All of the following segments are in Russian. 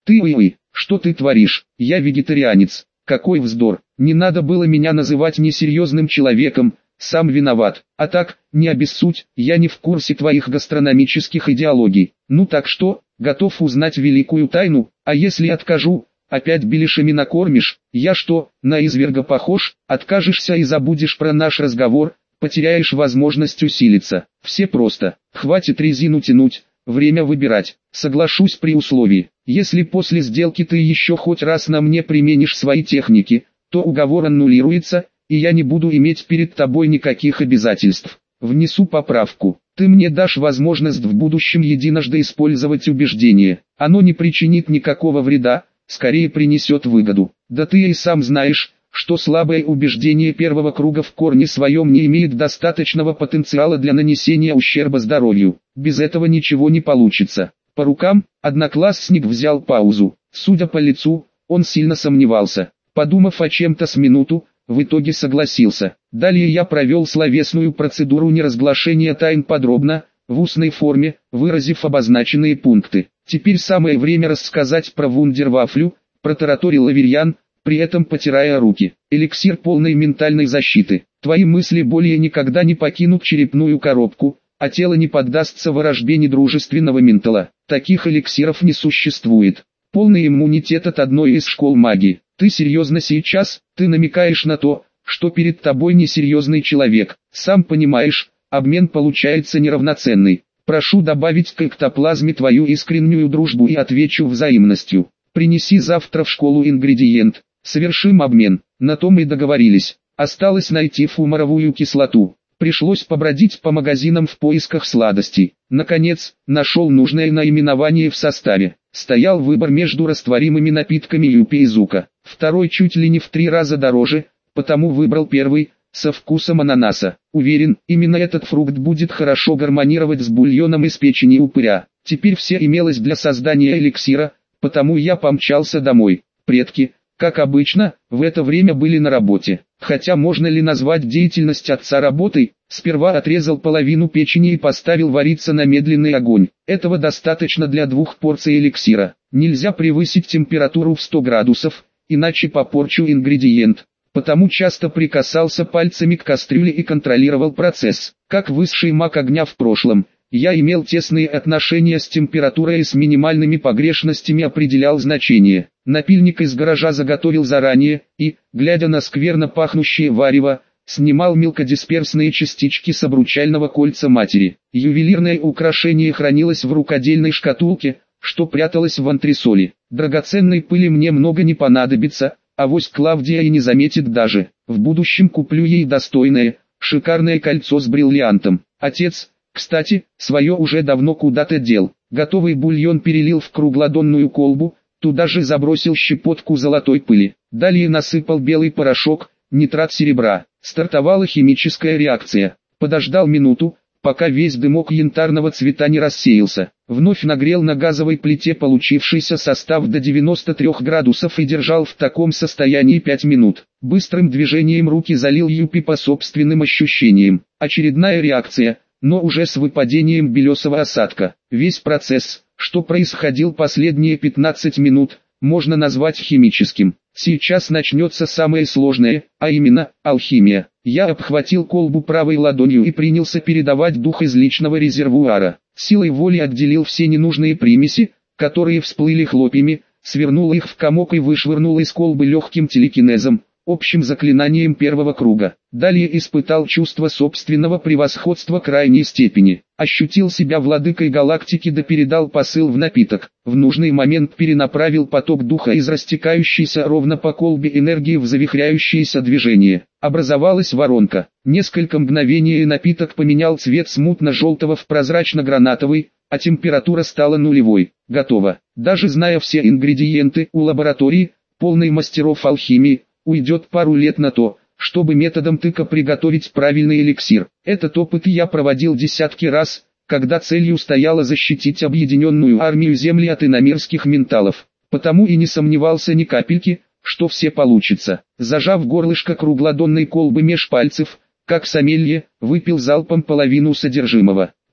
Ты ой, что ты творишь? Я вегетарианец. Какой вздор. Не надо было меня называть несерьезным человеком, сам виноват. А так, не обессудь, я не в курсе твоих гастрономических идеологий. Ну так что, готов узнать великую тайну, а если откажу, опять беляшами накормишь? Я что, на изверга похож? Откажешься и забудешь про наш разговор, потеряешь возможность усилиться. Все просто. Хватит резину тянуть, время выбирать. Соглашусь при условии, если после сделки ты еще хоть раз на мне применишь свои техники, то уговор аннулируется, и я не буду иметь перед тобой никаких обязательств. Внесу поправку. Ты мне дашь возможность в будущем единожды использовать убеждение. Оно не причинит никакого вреда, скорее принесет выгоду. Да ты и сам знаешь, что слабое убеждение первого круга в корне своем не имеет достаточного потенциала для нанесения ущерба здоровью. Без этого ничего не получится. По рукам, одноклассник взял паузу. Судя по лицу, он сильно сомневался. Подумав о чем-то с минуту, в итоге согласился. Далее я провел словесную процедуру неразглашения тайн подробно, в устной форме, выразив обозначенные пункты. Теперь самое время рассказать про вундервафлю, протараторил Аверьян, при этом потирая руки. Эликсир полной ментальной защиты. Твои мысли более никогда не покинут черепную коробку, а тело не поддастся ворожбе недружественного ментала. Таких эликсиров не существует. Полный иммунитет от одной из школ магии. Ты серьезно сейчас? Ты намекаешь на то, что перед тобой несерьезный человек. Сам понимаешь, обмен получается неравноценный. Прошу добавить к эктоплазме твою искреннюю дружбу и отвечу взаимностью. Принеси завтра в школу ингредиент. Совершим обмен. На том и договорились. Осталось найти фумаровую кислоту. Пришлось побродить по магазинам в поисках сладостей. Наконец, нашел нужное наименование в составе. Стоял выбор между растворимыми напитками Юпи и Зука. Второй чуть ли не в 3 раза дороже, потому выбрал первый, со вкусом ананаса. Уверен, именно этот фрукт будет хорошо гармонировать с бульоном из печени упыря. Теперь все имелось для создания эликсира, потому я помчался домой. Предки, как обычно, в это время были на работе. Хотя можно ли назвать деятельность отца работой? Сперва отрезал половину печени и поставил вариться на медленный огонь. Этого достаточно для 2 порций эликсира. Нельзя превысить температуру в 100 градусов, иначе попорчу ингредиент. Потому часто прикасался пальцами к кастрюле и контролировал процесс. Как высший маг огня в прошлом, я имел тесные отношения с температурой и с минимальными погрешностями определял значение. Напильник из гаража заготовил заранее и, глядя на скверно пахнущее варево, снимал мелкодисперсные частички с обручального кольца матери. Ювелирное украшение хранилось в рукодельной шкатулке, что пряталось в антресоли. Драгоценной пыли мне много не понадобится, авось Клавдия и не заметит даже. В будущем куплю ей достойное, шикарное кольцо с бриллиантом. Отец, кстати, свое уже давно куда-то дел. Готовый бульон перелил в круглодонную колбу, туда же забросил щепотку золотой пыли. Далее насыпал белый порошок, нитрат серебра. Стартовала химическая реакция. Подождал минуту, пока весь дымок янтарного цвета не рассеялся. Вновь нагрел на газовой плите получившийся состав до 93 градусов и держал в таком состоянии 5 минут. Быстрым движением руки залил Юпи по собственным ощущениям. Очередная реакция, но уже с выпадением белесого осадка. Весь процесс, что происходил последние 15 минут, можно назвать химическим. Сейчас начнется самое сложное, а именно, алхимия. Я обхватил колбу правой ладонью и принялся передавать дух из личного резервуара. Силой воли отделил все ненужные примеси, которые всплыли хлопьями, свернул их в комок и вышвырнул из колбы легким телекинезом, общим заклинанием первого круга. Далее испытал чувство собственного превосходства крайней степени. Ощутил себя владыкой галактики да передал посыл в напиток. В нужный момент перенаправил поток духа из растекающейся ровно по колбе энергии в завихряющееся движение. Образовалась воронка. Несколько мгновений и напиток поменял цвет с мутно-желтого в прозрачно-гранатовый, а температура стала нулевой. Готово. Даже зная все ингредиенты у лаборатории, полной мастеров алхимии, уйдет пару лет на то, чтобы методом тыка приготовить правильный эликсир. Этот опыт я проводил десятки раз, когда целью стояло защитить объединенную армию Земли от иномирских менталов. Потому и не сомневался ни капельки, что все получится. Зажав горлышко круглодонной колбы меж пальцев, как сомелье, выпил залпом половину содержимого.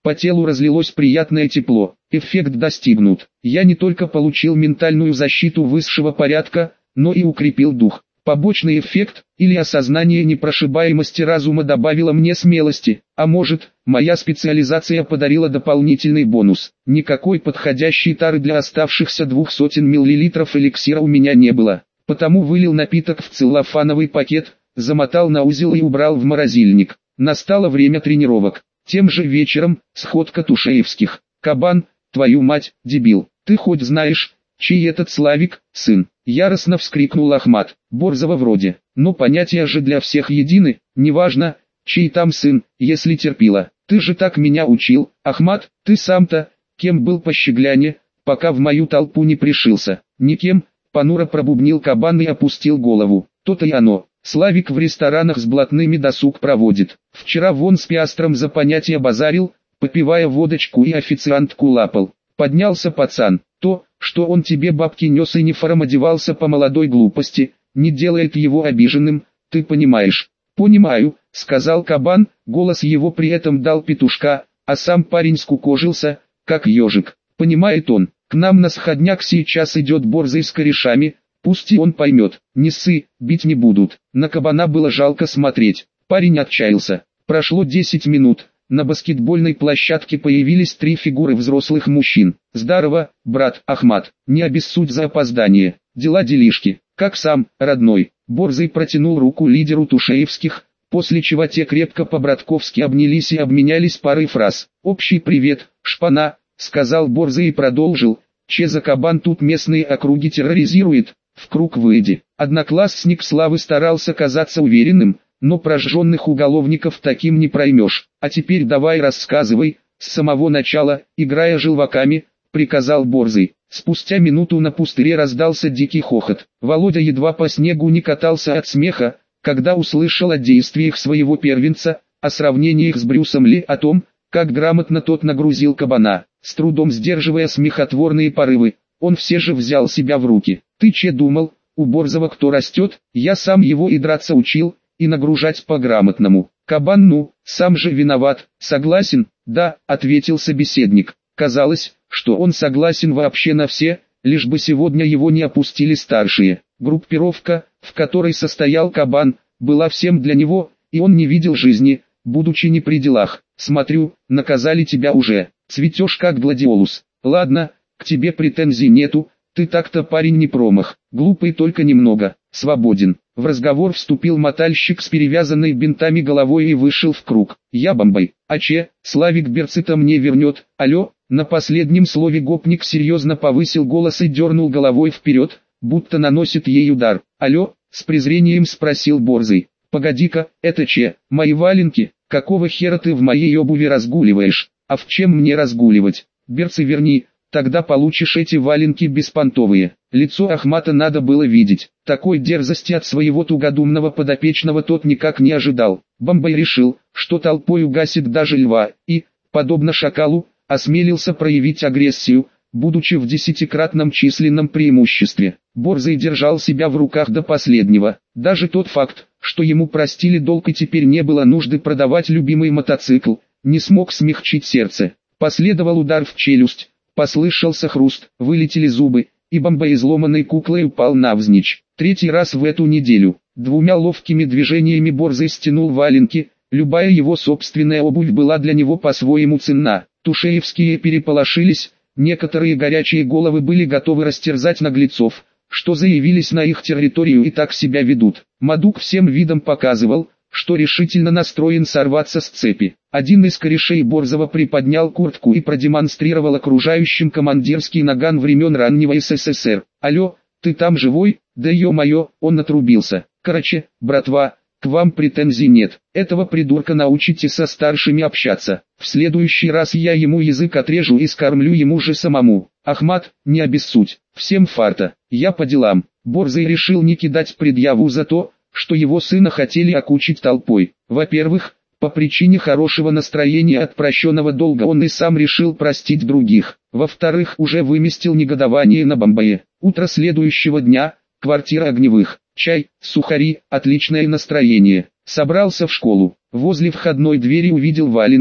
По телу разлилось приятное тепло. Эффект достигнут. Я не только получил ментальную защиту высшего порядка, но и укрепил дух. Побочный эффект, или осознание непрошибаемости разума добавило мне смелости, а может, моя специализация подарила дополнительный бонус. Никакой подходящей тары для оставшихся 200 мл эликсира у меня не было, потому вылил напиток в целлофановый пакет, замотал на узел и убрал в морозильник. Настало время тренировок. Тем же вечером, сходка Тушеевских. Кабан, твою мать, дебил, ты хоть знаешь, чей этот Славик, сын? Яростно вскрикнул Ахмат. Борзова вроде. Но понятия же для всех едины, неважно, чей там сын, если терпила. Ты же так меня учил, Ахмат, ты сам-то, кем был по щегляне, пока в мою толпу не пришился? Никем, понуро пробубнил Кабан и опустил голову. То-то и оно. Славик в ресторанах с блатными досуг проводит. Вчера вон с Пиастром за понятия базарил, попивая водочку и официантку лапал. Поднялся пацан. То, что он тебе бабки нес и не одевался по молодой глупости, не делает его обиженным, ты понимаешь. Понимаю, сказал Кабан, голос его при этом дал петушка, а сам парень скукожился, как ежик. Понимает он, к нам на сходняк сейчас идет Борзый с корешами, пусть и он поймет, не ссы, бить не будут. На Кабана было жалко смотреть, парень отчаялся. Прошло 10 минут. На баскетбольной площадке появились 3 фигуры взрослых мужчин. «Здорово, брат Ахмат, не обессудь за опоздание, дела-делишки, как сам, родной». Борзый протянул руку лидеру Тушеевских, после чего те крепко по-братковски обнялись и обменялись парой фраз. «Общий привет, шпана», — сказал Борзый и продолжил, «че за кабан тут местные округи терроризирует, в круг выйди». Одноклассник Славы старался казаться уверенным, но прожженных уголовников таким не проймешь. А теперь давай рассказывай, с самого начала, играя желваками, приказал Борзый. Спустя минуту на пустыре раздался дикий хохот. Володя едва по снегу не катался от смеха, когда услышал о действиях своего первенца, о сравнениях с Брюсом Ли, о том, как грамотно тот нагрузил кабана. С трудом сдерживая смехотворные порывы, он все же взял себя в руки. «Ты че думал, у Борзова кто растет? Я сам его и драться учил, и нагружать по-грамотному. Кабан, ну, сам же виноват, согласен?» «Да», — ответил собеседник. Казалось, что он согласен вообще на все, лишь бы сегодня его не опустили старшие. Группировка, в которой состоял Кабан, была всем для него, и он не видел жизни, будучи не при делах. «Смотрю, наказали тебя уже, цветешь как гладиолус. Ладно, к тебе претензий нету, ты так-то парень не промах, глупый только немного, свободен». В разговор вступил мотальщик с перевязанной бинтами головой и вышел в круг. «Я бомбой, а че, Славик берцы-то мне вернет, алло?» На последнем слове гопник серьезно повысил голос и дернул головой вперед, будто наносит ей удар. «Алло?» — с презрением спросил Борзый. «Погоди-ка, это че, мои валенки? Какого хера ты в моей обуви разгуливаешь? А в чем мне разгуливать? Берцы верни, тогда получишь эти валенки беспонтовые». Лицо Ахмата надо было видеть. Такой дерзости от своего тугодумного подопечного тот никак не ожидал. Бомбай решил, что толпой угасит даже льва, и, подобно шакалу, осмелился проявить агрессию, будучи в 10-кратном численном преимуществе. Борзый держал себя в руках до последнего. Даже тот факт, что ему простили долг и теперь не было нужды продавать любимый мотоцикл, не смог смягчить сердце. Последовал удар в челюсть, послышался хруст, вылетели зубы, и бомба изломанной куклой упал навзничь. 3-й раз в эту неделю. 2 ловкими движениями Борзый стянул валенки, любая его собственная обувь была для него по-своему ценна. Тушеевские переполошились, некоторые горячие головы были готовы растерзать наглецов, что заявились на их территорию и так себя ведут. Мадук всем видом показывал, что решительно настроен сорваться с цепи. Один из корешей Борзова приподнял куртку и продемонстрировал окружающим командирский наган времен раннего СССР. «Алло, ты там живой? Да ё-моё!» Он отрубился. «Короче, братва, к вам претензий нет. Этого придурка научите со старшими общаться. В следующий раз я ему язык отрежу и скормлю ему же самому. Ахмат, не обессудь. Всем фарта. Я по делам». Борзый решил не кидать предъяву за то, что его сына хотели окучить толпой. Во-первых, по причине хорошего настроения от прощенного долга он и сам решил простить других. Во-вторых, уже выместил негодование на Бомбае. Утро следующего дня, квартира Огневых, чай, сухари, отличное настроение. Собрался в школу. Возле входной двери увидел валенки,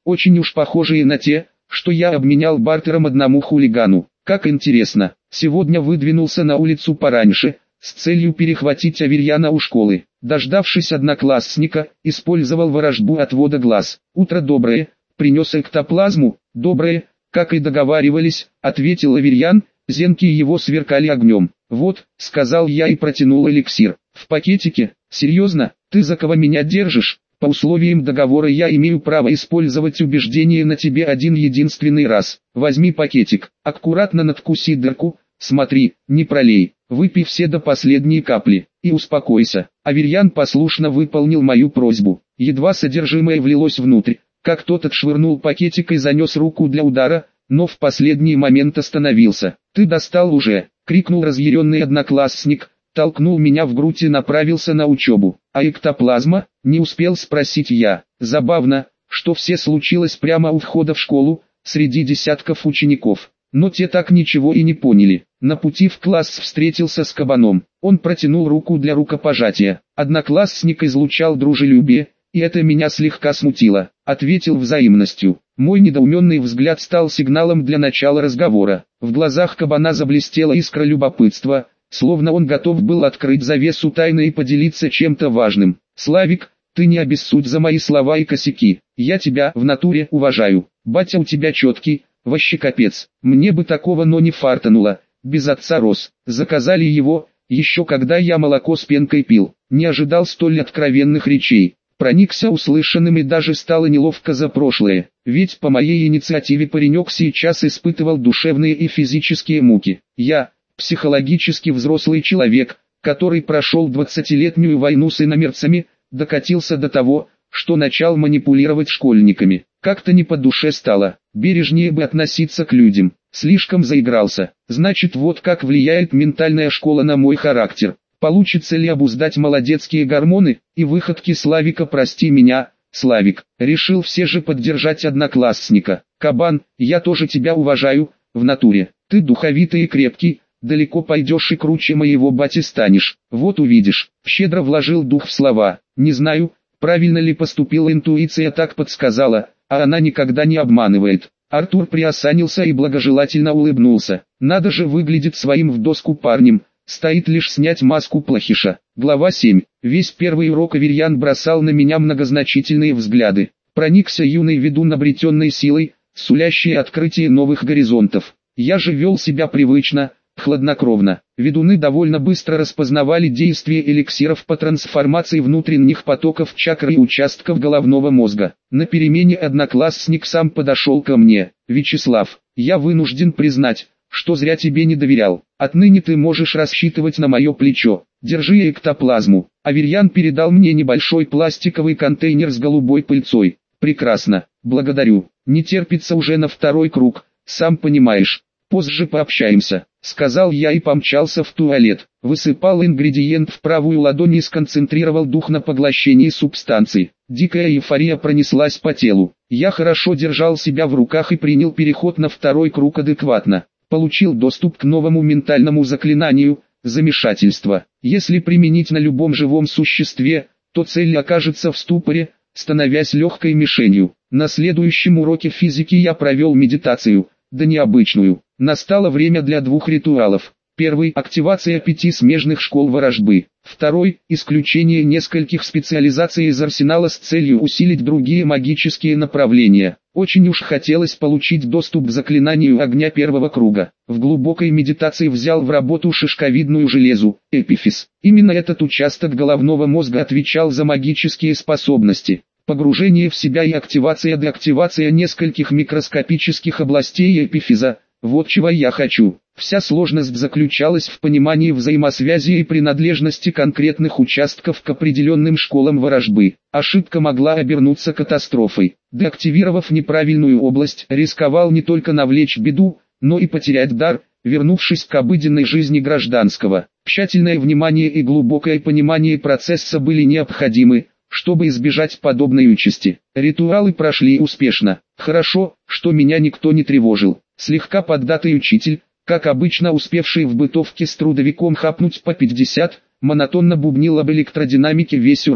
очень уж похожие на те, что я обменял бартером одному хулигану. Как интересно, сегодня выдвинулся на улицу пораньше, с целью перехватить Аверьяна у школы. Дождавшись одноклассника, использовал ворожбу отвода глаз. «Утро доброе, принес эктоплазму?» «Доброе, как и договаривались», — ответил Аверьян, зенки его сверкали огнем. «Вот», — сказал я и протянул эликсир. «В пакетике? Серьезно? Ты за кого меня держишь? По условиям договора я имею право использовать убеждение на тебе один единственный раз. Возьми пакетик, аккуратно надкуси дырку, смотри, не пролей, выпей все до последней капли, и успокойся». Аверьян послушно выполнил мою просьбу. Едва содержимое влилось внутрь, как тот отшвырнул пакетик и занес руку для удара, но в последний момент остановился. «Ты достал уже!» — крикнул разъяренный одноклассник, толкнул меня в грудь и направился на учебу. «А эктоплазма?» — не успел спросить я. Забавно, что все случилось прямо у входа в школу, среди десятков учеников. Но те так ничего и не поняли. На пути в класс встретился с кабаном. Он протянул руку для рукопожатия. Одноклассник излучал дружелюбие, и это меня слегка смутило. Ответил взаимностью. Мой недоуменный взгляд стал сигналом для начала разговора. В глазах кабана заблестела искра любопытства, словно он готов был открыть завесу тайны и поделиться чем-то важным. «Славик, ты не обессудь за мои слова и косяки. Я тебя в натуре уважаю. Батя у тебя четкий, вообще капец. Мне бы такого, но не фартануло. Без отца рос. Заказали его, еще когда я молоко с пенкой пил. Не ожидал столь откровенных речей. Проникся услышанным и даже стало неловко за прошлое. Ведь по моей инициативе паренек сейчас испытывал душевные и физические муки. Я, психологически взрослый человек, который прошел 20-летнюю войну с иномерцами, докатился до того, что начал манипулировать школьниками. Как-то не по душе стало, бережнее бы относиться к людям. Слишком заигрался. Значит, вот как влияет ментальная школа на мой характер. Получится ли обуздать молодецкие гормоны и выходки Славика? «Прости меня, Славик», решил все же поддержать одноклассника. «Кабан, я тоже тебя уважаю, в натуре. Ты духовитый и крепкий, далеко пойдешь и круче моего бати станешь. Вот увидишь». Щедро вложил дух в слова. Не знаю, правильно ли поступила интуиция, так подсказала, а она никогда не обманывает. Артур приосанился и благожелательно улыбнулся. Надо же, выглядит своим в доску парнем. Стоит лишь снять маску плохиша. Глава 7. Весь первый урок Аверьян бросал на меня многозначительные взгляды. Проникся юный ведун обретенной силой, сулящей открытие новых горизонтов. Я же вел себя привычно, хладнокровно. Ведуны довольно быстро распознавали действие эликсиров по трансформации внутренних потоков чакр и участков головного мозга. На перемене одноклассник сам подошел ко мне. «Вячеслав, я вынужден признать, что зря тебе не доверял. Отныне ты можешь рассчитывать на мое плечо. Держи эктоплазму». Аверьян передал мне небольшой пластиковый контейнер с голубой пыльцой. «Прекрасно, благодарю. Не терпится уже на второй круг, сам понимаешь. Позже пообщаемся», — сказал я и помчался в туалет. Высыпал ингредиент в правую ладонь и сконцентрировал дух на поглощении субстанции. Дикая эйфория пронеслась по телу. Я хорошо держал себя в руках и принял переход на второй круг адекватно. Получил доступ к новому ментальному заклинанию «Замешательство». Если применить на любом живом существе, то цель окажется в ступоре, становясь легкой мишенью. На следующем уроке физики я провел медитацию, да необычную. Настало время для двух ритуалов. Первый – активация 5 смежных школ ворожбы. Второй – исключение нескольких специализаций из арсенала с целью усилить другие магические направления. Очень уж хотелось получить доступ к заклинанию огня первого круга. В глубокой медитации взял в работу шишковидную железу, эпифиз. Именно этот участок головного мозга отвечал за магические способности. Погружение в себя и деактивация нескольких микроскопических областей эпифиза – вот чего я хочу. Вся сложность заключалась в понимании взаимосвязи и принадлежности конкретных участков к определенным школам ворожбы. Ошибка могла обернуться катастрофой. Деактивировав неправильную область, рисковал не только навлечь беду, но и потерять дар, вернувшись к обыденной жизни гражданского. Тщательное внимание и глубокое понимание процесса были необходимы, чтобы избежать подобной участи. Ритуалы прошли успешно. Хорошо, что меня никто не тревожил. Слегка поддатый учитель, как обычно успевший в бытовке с трудовиком хапнуть по 50, монотонно бубнил об электродинамике весь урок.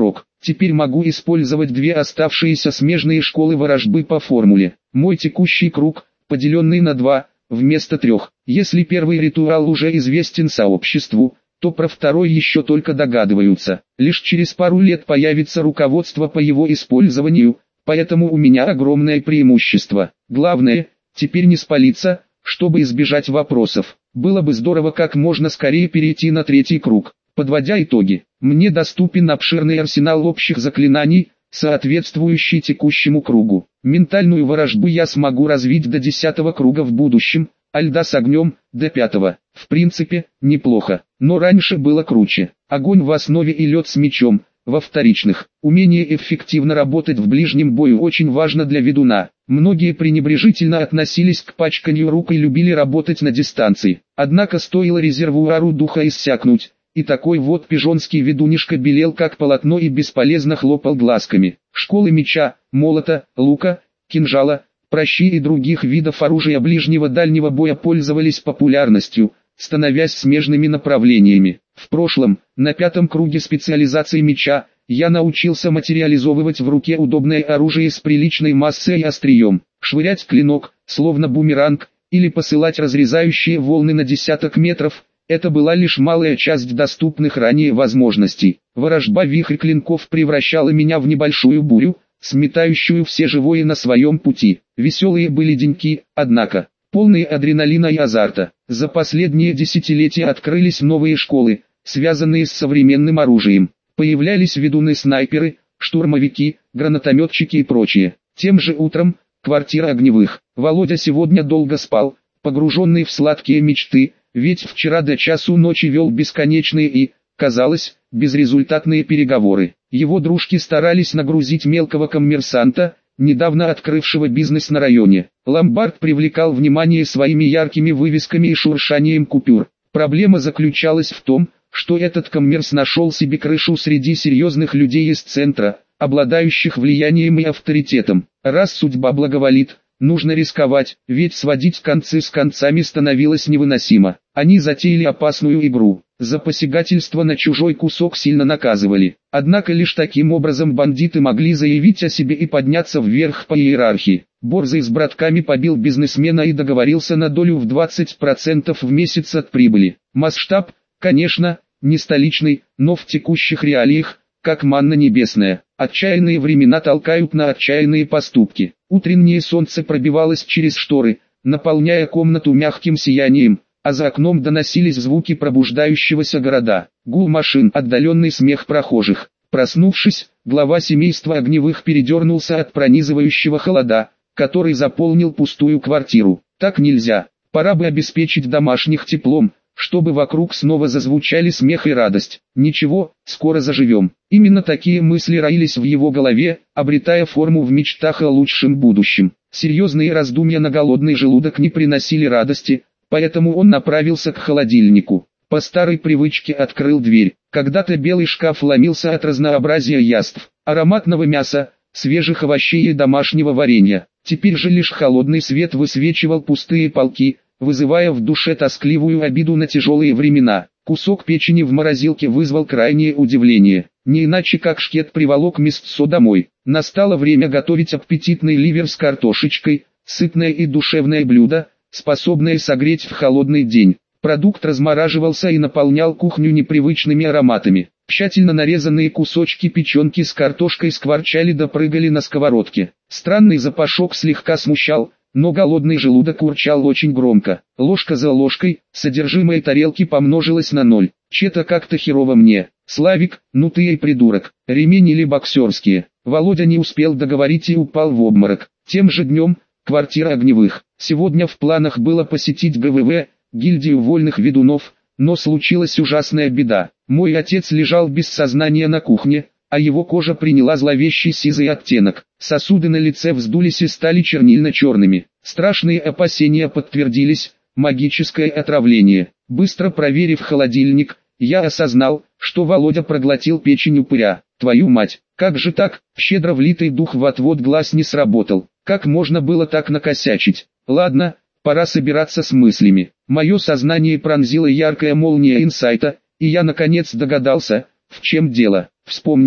Теперь могу использовать две оставшиеся смежные школы ворожбы по формуле. Мой текущий круг, поделенный на 2, вместо 3. Если первый ритуал уже известен сообществу, то про второй еще только догадываются. Лишь через пару лет появится руководство по его использованию, поэтому у меня огромное преимущество. Главное, теперь не спалиться, чтобы избежать вопросов. Было бы здорово как можно скорее перейти на третий круг. Подводя итоги, мне доступен обширный арсенал общих заклинаний, соответствующий текущему кругу. Ментальную ворожбу я смогу развить до 10-го круга в будущем, а льда с огнем – до 5-го. В принципе, неплохо, но раньше было круче. Огонь в основе и лед с мечом – во вторичных. Умение эффективно работать в ближнем бою очень важно для ведуна. Многие пренебрежительно относились к пачканью рук и любили работать на дистанции. Однако стоило резервуару духа иссякнуть, и такой вот пижонский ведунишка белел как полотно и бесполезно хлопал глазками. Школы меча, молота, лука, кинжала, пращи и других видов оружия ближнего-дальнего боя пользовались популярностью, становясь смежными направлениями. В прошлом, на 5-м круге специализации меча, я научился материализовывать в руке удобное оружие с приличной массой и острием, швырять клинок, словно бумеранг, или посылать разрезающие волны на десяток метров. Это была лишь малая часть доступных ранее возможностей. Ворожба вихрь клинков превращала меня в небольшую бурю, сметающую все живое на своем пути. Веселые были деньки, однако, полные адреналина и азарта. За последние десятилетия открылись новые школы, связанные с современным оружием. Появлялись ведуны-снайперы, штурмовики, гранатометчики и прочее. Тем же утром, квартира Огневых. Володя сегодня долго спал, погруженный в сладкие мечты, ведь вчера до часу ночи вел бесконечные и, казалось, безрезультатные переговоры. Его дружки старались нагрузить мелкого коммерсанта, недавно открывшего бизнес на районе. Ломбард привлекал внимание своими яркими вывесками и шуршанием купюр. Проблема заключалась в том, что этот коммерс нашел себе крышу среди серьезных людей из центра, обладающих влиянием и авторитетом. Раз судьба благоволит, нужно рисковать, ведь сводить концы с концами становилось невыносимо. Они затеяли опасную игру. За посягательство на чужой кусок сильно наказывали. Однако лишь таким образом бандиты могли заявить о себе и подняться вверх по иерархии. Борзый с братками побил бизнесмена и договорился на долю в 20% в месяц от прибыли. Масштаб, конечно, не столичный, но в текущих реалиях, как манна небесная. Отчаянные времена толкают на отчаянные поступки. Утреннее солнце пробивалось через шторы, наполняя комнату мягким сиянием, а за окном доносились звуки пробуждающегося города, гул машин, отдаленный смех прохожих. Проснувшись, глава семейства Огневых передернулся от пронизывающего холода, который заполнил пустую квартиру. Так нельзя, пора бы обеспечить домашних теплом, чтобы вокруг снова зазвучали смех и радость. Ничего, скоро заживем. Именно такие мысли роились в его голове, обретая форму в мечтах о лучшем будущем. Серьезные раздумья на голодный желудок не приносили радости, поэтому он направился к холодильнику. По старой привычке открыл дверь. Когда-то белый шкаф ломился от разнообразия яств, ароматного мяса, свежих овощей и домашнего варенья. Теперь же лишь холодный свет высвечивал пустые полки, вызывая в душе тоскливую обиду на тяжелые времена. Кусок печени в морозилке вызвал крайнее удивление. Не иначе как шкет приволок мясцо домой. Настало время готовить аппетитный ливер с картошечкой, сытное и душевное блюдо, способное согреть в холодный день. Продукт размораживался и наполнял кухню непривычными ароматами. Тщательно нарезанные кусочки печенки с картошкой скворчали да прыгали на сковородке. Странный запашок слегка смущал, но голодный желудок урчал очень громко. Ложка за ложкой, содержимое тарелки помножилось на 0. Че-то как-то херово мне. Славик, ну ты и придурок. Ремень или боксерские. Володя не успел договорить и упал в обморок. Тем же днем, квартира Огневых. Сегодня в планах было посетить ГВВ, гильдию вольных ведунов, но случилась ужасная беда. Мой отец лежал без сознания на кухне, а его кожа приняла зловещий сизый оттенок. Сосуды на лице вздулись и стали чернильно-черными. Страшные опасения подтвердились, магическое отравление. Быстро проверив холодильник, я осознал, что Володя проглотил печень упыря. Твою мать, как же так? Щедро влитый дух в отвод глаз не сработал. Как можно было так накосячить? Ладно, пора собираться с мыслями. Мое сознание пронзила яркая молния инсайта, и я наконец догадался, в чем дело. Вспомнив,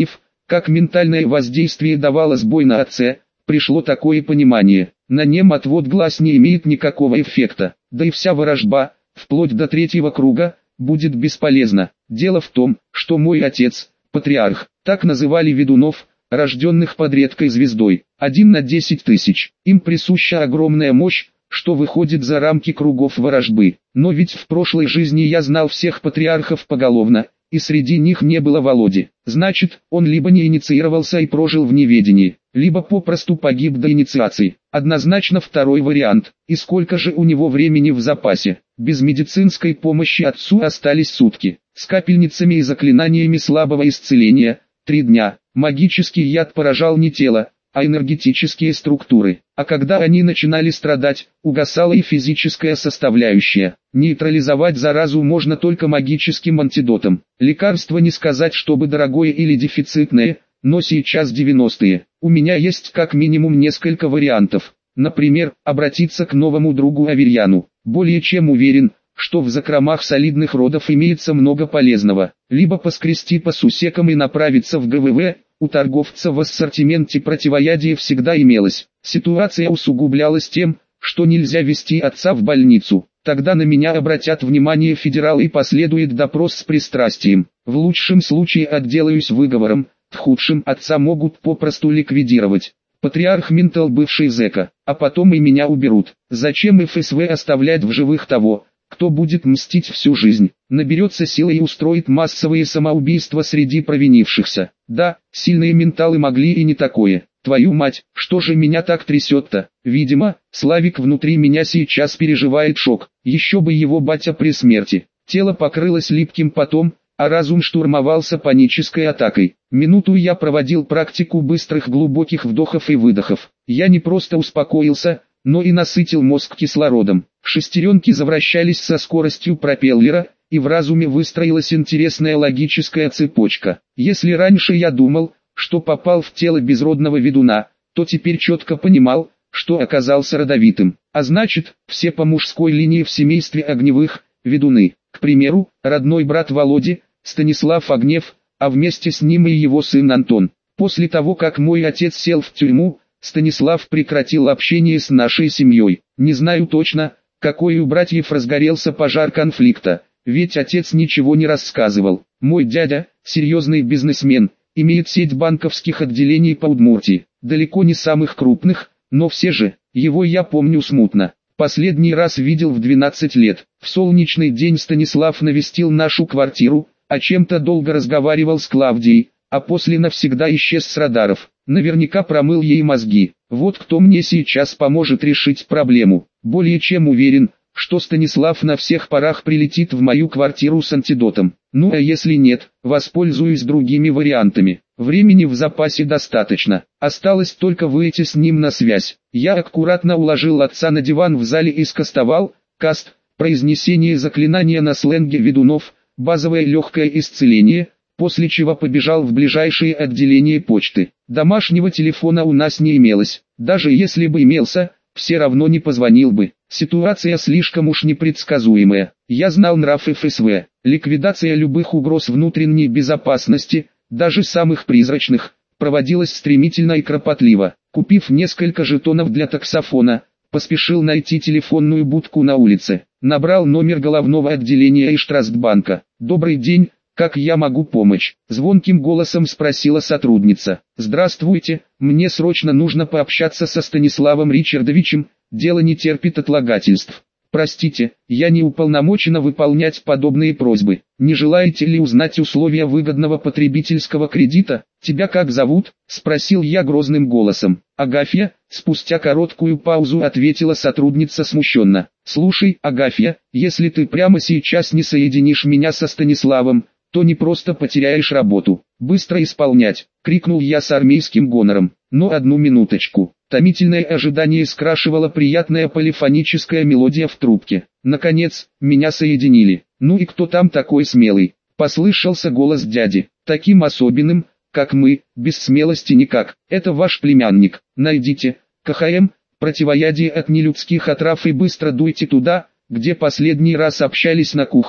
Как ментальное воздействие давало сбой на отце, пришло такое понимание. На нем отвод глаз не имеет никакого эффекта, да и вся ворожба, вплоть до третьего круга, будет бесполезна. Дело в том, что мой отец, патриарх, так называли ведунов, рожденных под редкой звездой, 1 на 10 тысяч. Им присуща огромная мощь, что выходит за рамки кругов ворожбы. Но ведь в прошлой жизни я знал всех патриархов поголовно, и среди них не было Володи. Значит, он либо не инициировался и прожил в неведении, либо попросту погиб до инициации. Однозначно второй вариант. И сколько же у него времени в запасе? Без медицинской помощи отцу остались сутки. С капельницами и заклинаниями слабого исцеления – 3 дня. Магический яд поражал не тело, а энергетические структуры. А когда они начинали страдать, угасала и физическая составляющая. Нейтрализовать заразу можно только магическим антидотом. Лекарство не сказать, чтобы дорогое или дефицитное, но сейчас 90-е. У меня есть как минимум несколько вариантов. Например, обратиться к новому другу Аверьяну. Более чем уверен, что в закромах солидных родов имеется много полезного. Либо поскрести по сусекам и направиться в ГВВ. У торговца в ассортименте противоядие всегда имелось. Ситуация усугублялась тем, что нельзя везти отца в больницу. Тогда на меня обратят внимание федералы и последует допрос с пристрастием. В лучшем случае отделаюсь выговором, в худшем отца могут попросту ликвидировать. Патриарх ментал бывший зэка, а потом и меня уберут. Зачем ФСВ оставлять в живых того, кто будет мстить всю жизнь, наберется силы и устроит массовые самоубийства среди провинившихся. Да, сильные менталы могли и не такое. Твою мать, что же меня так трясет-то? Видимо, Славик внутри меня сейчас переживает шок. Еще бы его батя при смерти. Тело покрылось липким потом, а разум штурмовался панической атакой. Минуту я проводил практику быстрых глубоких вдохов и выдохов. Я не просто успокоился, но и насытил мозг кислородом. Шестеренки завращались со скоростью пропеллера, и в разуме выстроилась интересная логическая цепочка. Если раньше я думал, что попал в тело безродного ведуна, то теперь четко понимал, что оказался родовитым. А значит, все по мужской линии в семействе Огневых – ведуны. К примеру, родной брат Володи – Станислав Огнев, а вместе с ним и его сын Антон. После того, как мой отец сел в тюрьму, Станислав прекратил общение с нашей семьей. Не знаю точно, какой у братьев разгорелся пожар конфликта, ведь отец ничего не рассказывал. Мой дядя, серьезный бизнесмен, имеет сеть банковских отделений по Удмуртии, далеко не самых крупных, но все же, его я помню смутно. Последний раз видел в 12 лет. В солнечный день Станислав навестил нашу квартиру, о чем-то долго разговаривал с Клавдией, а после навсегда исчез с радаров. Наверняка промыл ей мозги. Вот кто мне сейчас поможет решить проблему. Более чем уверен, что Станислав на всех парах прилетит в мою квартиру с антидотом. Ну а если нет, воспользуюсь другими вариантами. Времени в запасе достаточно. Осталось только выйти с ним на связь. Я аккуратно уложил отца на диван в зале и скостовал каст, произнесение заклинания на сленге ведунов, базовое легкое исцеление, после чего побежал в ближайшее отделение почты. Домашнего телефона у нас не имелось. Даже если бы имелся, все равно не позвонил бы. Ситуация слишком уж непредсказуемая. Я знал нрав ФСВ. Ликвидация любых угроз внутренней безопасности, даже самых призрачных, проводилась стремительно и кропотливо. Купив несколько жетонов для таксофона, поспешил найти телефонную будку на улице. Набрал номер головного отделения Иштрастбанка. «Добрый день, как я могу помочь?» Звонким голосом спросила сотрудница. «Здравствуйте, мне срочно нужно пообщаться со Станиславом Ричардовичем, дело не терпит отлагательств. Простите, я не уполномочена выполнять подобные просьбы. Не желаете ли узнать условия выгодного потребительского кредита? Тебя как зовут?» – спросил я грозным голосом. «Агафья», – спустя короткую паузу ответила сотрудница смущенно. «Слушай, Агафья, если ты прямо сейчас не соединишь меня со Станиславом, то не просто потеряешь работу. Быстро исполнять!» – крикнул я с армейским гонором. «Но одну минуточку». Томительное ожидание скрашивала приятная полифоническая мелодия в трубке. Наконец, меня соединили. «Ну и кто там такой смелый?» – послышался голос дяди. «Таким особенным, как мы, без смелости никак. Это ваш племянник. Найдите КХМ, противоядие от нелюдских отрав и быстро дуйте туда, где последний раз общались на кухне»,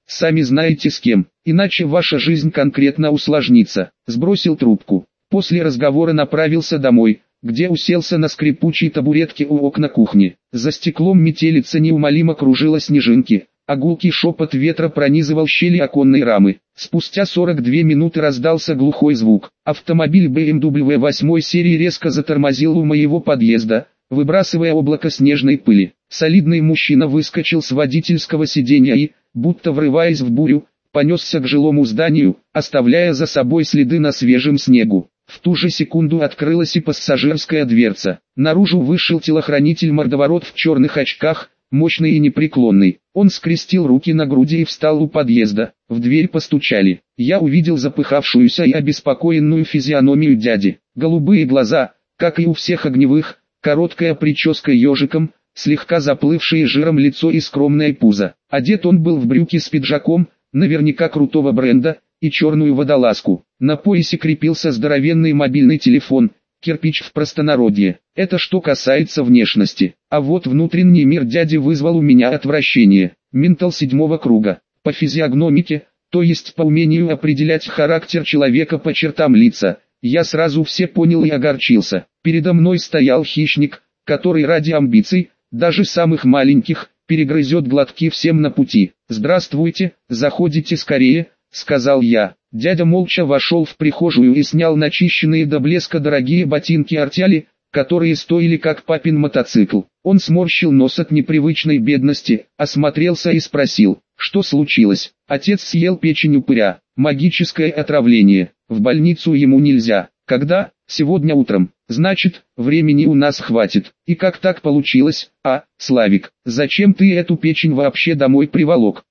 сами знаете с кем, иначе ваша жизнь конкретно усложнится. Сбросил трубку. После разговора направился домой, где уселся на скрипучей табуретке у окна кухни. За стеклом метелица неумолимо кружила снежинки, а гулкий шепот ветра пронизывал щели оконной рамы. Спустя 42 минуты раздался глухой звук. Автомобиль BMW 8 серии резко затормозил у моего подъезда, выбрасывая облако снежной пыли. Солидный мужчина выскочил с водительского сиденья и, будто врываясь в бурю, понесся к жилому зданию, оставляя за собой следы на свежем снегу. В ту же секунду открылась и пассажирская дверца. Наружу вышел телохранитель-мордоворот в черных очках, мощный и непреклонный. Он скрестил руки на груди и встал у подъезда. В дверь постучали. Я увидел запыхавшуюся и обеспокоенную физиономию дяди. Голубые глаза, как и у всех огневых, короткая прическа ежиком, слегка заплывшее жиром лицо и скромное пузо. Одет он был в брюки с пиджаком, наверняка крутого бренда, и черную водолазку. На поясе крепился здоровенный мобильный телефон, кирпич в простонародье. Это что касается внешности. А вот внутренний мир дяди вызвал у меня отвращение. Ментал 7-го круга. По физиогномике, то есть по умению определять характер человека по чертам лица, я сразу все понял и огорчился. Передо мной стоял хищник, который ради амбиций, даже самых маленьких, перегрызет глотки всем на пути. «Здравствуйте, заходите скорее», — сказал я. Дядя молча вошел в прихожую и снял начищенные до блеска дорогие ботинки артели, которые стоили как папин мотоцикл. Он сморщил нос от непривычной бедности, осмотрелся и спросил, что случилось. Отец съел печень упыря, магическое отравление, в больницу ему нельзя. Когда? Сегодня утром. Значит, времени у нас хватит. И как так получилось? Славик, зачем ты эту печень вообще домой приволок?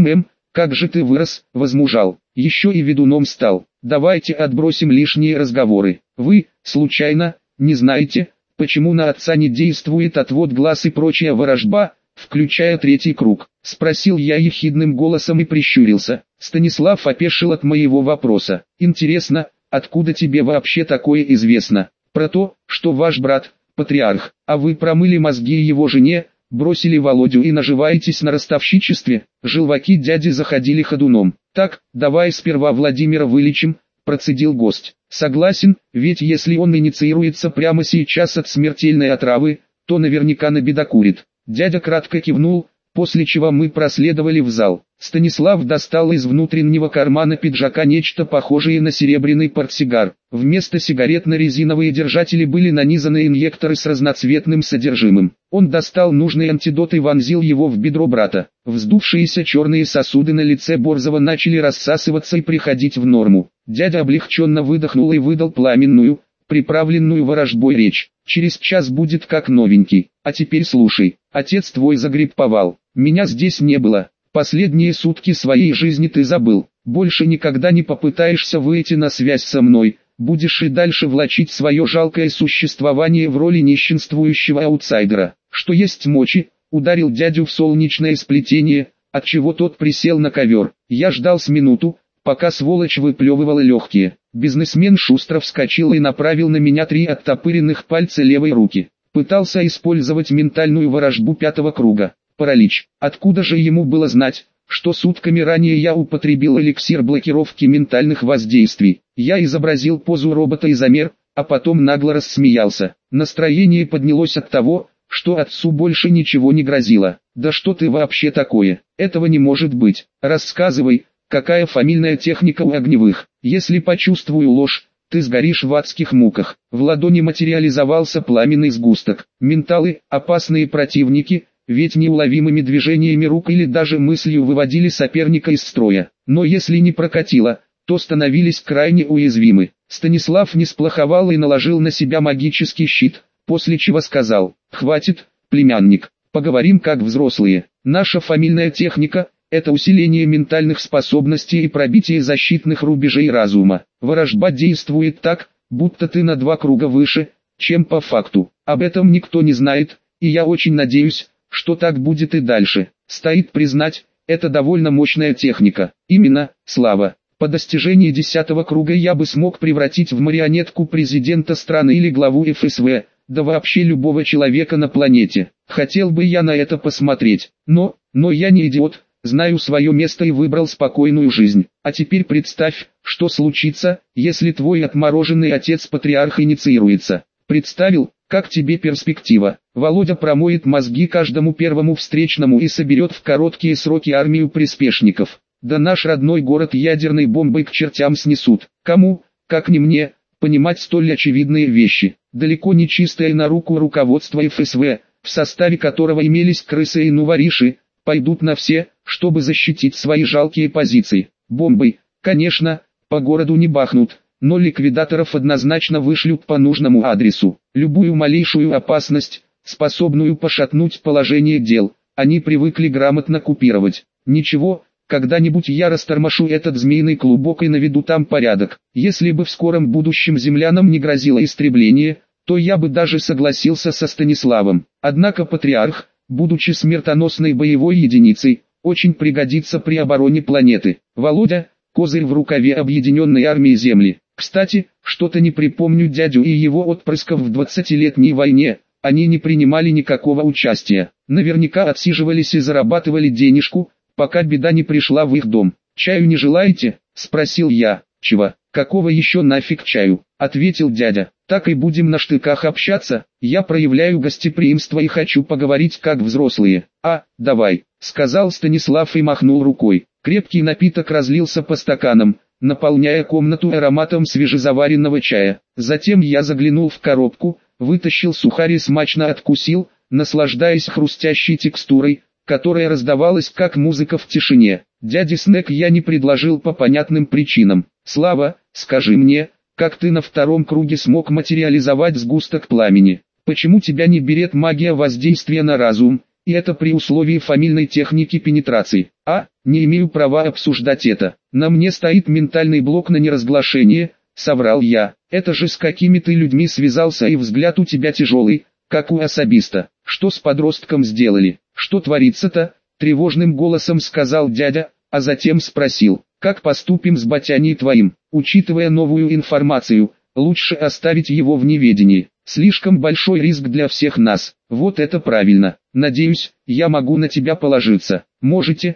Как же ты вырос, возмужал, еще и ведуном стал. Давайте отбросим лишние разговоры. Вы, случайно, не знаете, почему на отца не действует отвод глаз и прочая ворожба, включая 3-й круг? Спросил я ехидным голосом и прищурился. Станислав опешил от моего вопроса. Интересно, откуда тебе вообще такое известно? Про то, что ваш брат, патриарх, а вы промыли мозги его жене, бросили Володю и наживаетесь на ростовщичестве? Желваки дяди заходили ходуном. Так, давай сперва Владимира вылечим, процедил гость. Согласен, ведь если он инициируется прямо сейчас от смертельной отравы, то наверняка набедокурит. Дядя кратко кивнул, после чего мы проследовали в зал. Станислав достал из внутреннего кармана пиджака нечто похожее на серебряный портсигар. Вместо сигарет на резиновые держатели были нанизаны инъекторы с разноцветным содержимым. Он достал нужный антидот и вонзил его в бедро брата. Вздувшиеся черные сосуды на лице Борзова начали рассасываться и приходить в норму. Дядя облегченно выдохнул и выдал пламенную, приправленную ворожбой речь. Через час будет как новенький. А теперь слушай, отец твой загрипповал. Меня здесь не было. Последние сутки своей жизни ты забыл. Больше никогда не попытаешься выйти на связь со мной. Будешь и дальше влачить свое жалкое существование в роли нищенствующего аутсайдера. Что есть мочи, ударил дядю в солнечное сплетение, отчего тот присел на ковер. Я ждал с минуту, пока сволочь выплевывала легкие. Бизнесмен шустро вскочил и направил на меня 3 оттопыренных пальца левой руки. Пытался использовать ментальную ворожбу 5-го круга. Паралич. Откуда же ему было знать, что сутками ранее я употребил эликсир блокировки ментальных воздействий? Я изобразил позу робота изомер, а потом нагло рассмеялся. Настроение поднялось от того, что отцу больше ничего не грозило. Да что ты вообще такое? Этого не может быть. Рассказывай, какая фамильная техника у огневых. Если почувствую ложь, ты сгоришь в адских муках. В ладони материализовался пламенный сгусток. Менталы, опасные противники, ведь неуловимыми движениями рук или даже мыслью выводили соперника из строя. Но если не прокатило, то становились крайне уязвимы. Станислав не сплоховал и наложил на себя магический щит, после чего сказал: «Хватит, племянник, поговорим как взрослые. Наша фамильная техника – это усиление ментальных способностей и пробитие защитных рубежей разума. Ворожба действует так, будто ты на 2 круга выше, чем по факту. Об этом никто не знает, и я очень надеюсь, что так будет и дальше. Стоит признать, это довольно мощная техника. Именно, Слава, по достижении 10-го круга я бы смог превратить в марионетку президента страны или главу ФСВ, да вообще любого человека на планете. Хотел бы я на это посмотреть. Но я не идиот, знаю свое место и выбрал спокойную жизнь. А теперь представь, что случится, если твой отмороженный отец-патриарх инициируется. Представил, как тебе перспектива? Володя промоет мозги каждому первому встречному и соберет в короткие сроки армию приспешников. Да наш родной город ядерной бомбой к чертям снесут. Кому, как не мне, понимать столь очевидные вещи? Далеко не чистое на руку руководство ФСВ, в составе которого имелись крысы и нувориши, пойдут на все, чтобы защитить свои жалкие позиции. Бомбой, конечно, по городу не бахнут, но ликвидаторов однозначно вышлют по нужному адресу. Любую малейшую опасность, способную пошатнуть положение дел, они привыкли грамотно купировать. Ничего, когда-нибудь я растормошу этот змеиный клубок и наведу там порядок. Если бы в скором будущем землянам не грозило истребление, то я бы даже согласился со Станиславом. Однако патриарх, будучи смертоносной боевой единицей, очень пригодится при обороне планеты. Володя – козырь в рукаве объединенной армии Земли. Кстати, что-то не припомню дядю и его отпрысков в 20-летней войне, они не принимали никакого участия. Наверняка отсиживались и зарабатывали денежку, пока беда не пришла в их дом. «Чаю не желаете?» – спросил я. «Чего? Какого еще нафиг чаю?» – ответил дядя. «Так и будем на штыках общаться, я проявляю гостеприимство и хочу поговорить как взрослые». «А, давай», – сказал Станислав и махнул рукой. Крепкий напиток разлился по стаканам, наполняя комнату ароматом свежезаваренного чая. Затем я заглянул в коробку, вытащил сухарь и смачно откусил, наслаждаясь хрустящей текстурой, которая раздавалась как музыка в тишине. Дяде снэк я не предложил по понятным причинам. «Слава, скажи мне, как ты на втором круге смог материализовать сгусток пламени? Почему тебя не берет магия воздействия на разум, и это при условии фамильной техники пенетрации?» Не имею права обсуждать это. На мне стоит ментальный блок на неразглашение, соврал я. Это же с какими ты людьми связался и взгляд у тебя тяжелый, как у особиста. Что с подростком сделали? Что творится-то? Тревожным голосом сказал дядя, а затем спросил, как поступим с батяней твоим? Учитывая новую информацию, лучше оставить его в неведении. Слишком большой риск для всех нас. Вот это правильно. Надеюсь, я могу на тебя положиться. Можете.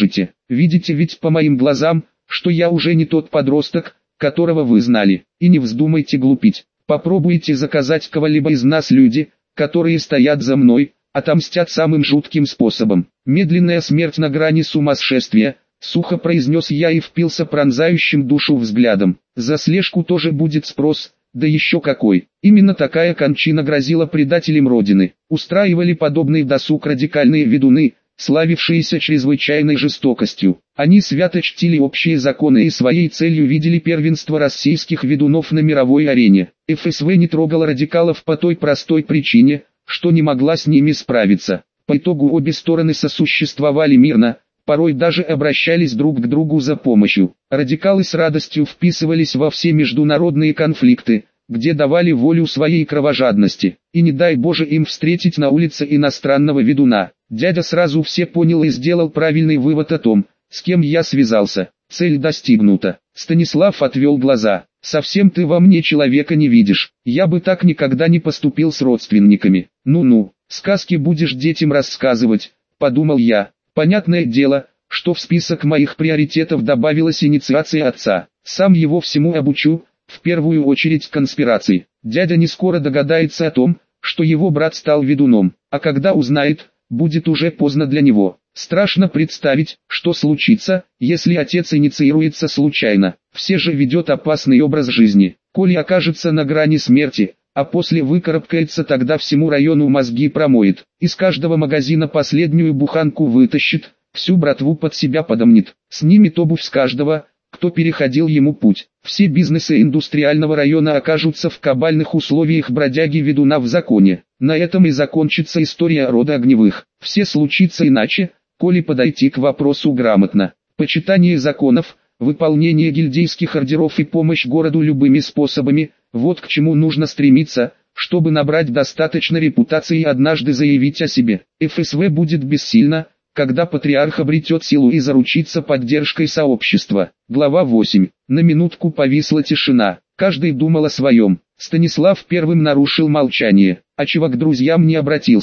Видите ведь по моим глазам, что я уже не тот подросток, которого вы знали. И не вздумайте глупить. Попробуйте заказать кого-либо из нас люди, которые стоят за мной, отомстят самым жутким способом. Медленная смерть на грани сумасшествия, сухо произнес я и впился пронзающим душу взглядом. За слежку тоже будет спрос. Да еще какой. Именно такая кончина грозила предателям Родины. Устраивали подобный досуг радикальные ведуны, славившиеся чрезвычайной жестокостью. Они свято чтили общие законы и своей целью видели первенство российских ведунов на мировой арене. ФСВ не трогала радикалов по той простой причине, что не могла с ними справиться. По итогу обе стороны сосуществовали мирно, порой даже обращались друг к другу за помощью. Радикалы с радостью вписывались во все международные конфликты, где давали волю своей кровожадности, и не дай Боже им встретить на улице иностранного ведуна. Дядя сразу все понял и сделал правильный вывод о том, с кем я связался. Цель достигнута. Станислав отвел глаза. «Совсем ты во мне человека не видишь. Я бы так никогда не поступил с родственниками». «Ну-ну, сказки будешь детям рассказывать», — подумал я. Понятное дело, что в список моих приоритетов добавилась инициация отца. Сам его всему обучу, в первую очередь конспирации. Дядя не скоро догадается о том, что его брат стал ведуном, а когда узнает, будет уже поздно для него. Страшно представить, что случится, если отец инициируется случайно. Все же ведет опасный образ жизни. Коли окажется на грани смерти, а после выкарабкается, тогда всему району мозги промоет. Из каждого магазина последнюю буханку вытащит, всю братву под себя подомнет. Снимет обувь с каждого, кто переходил ему путь. Все бизнесы индустриального района окажутся в кабальных условиях бродяги-ведуна в законе. На этом и закончится история рода Огневых. Все случится иначе, коли подойти к вопросу грамотно. Почитание законов, выполнение гильдейских ордеров и помощь городу любыми способами – вот к чему нужно стремиться, чтобы набрать достаточно репутации и однажды заявить о себе. ФСВ будет бессильно, когда патриарх обретет силу и заручится поддержкой сообщества. Глава 8. На минутку повисла тишина. Каждый думал о своем. Станислав первым нарушил молчание. А чего к друзьям не обратился?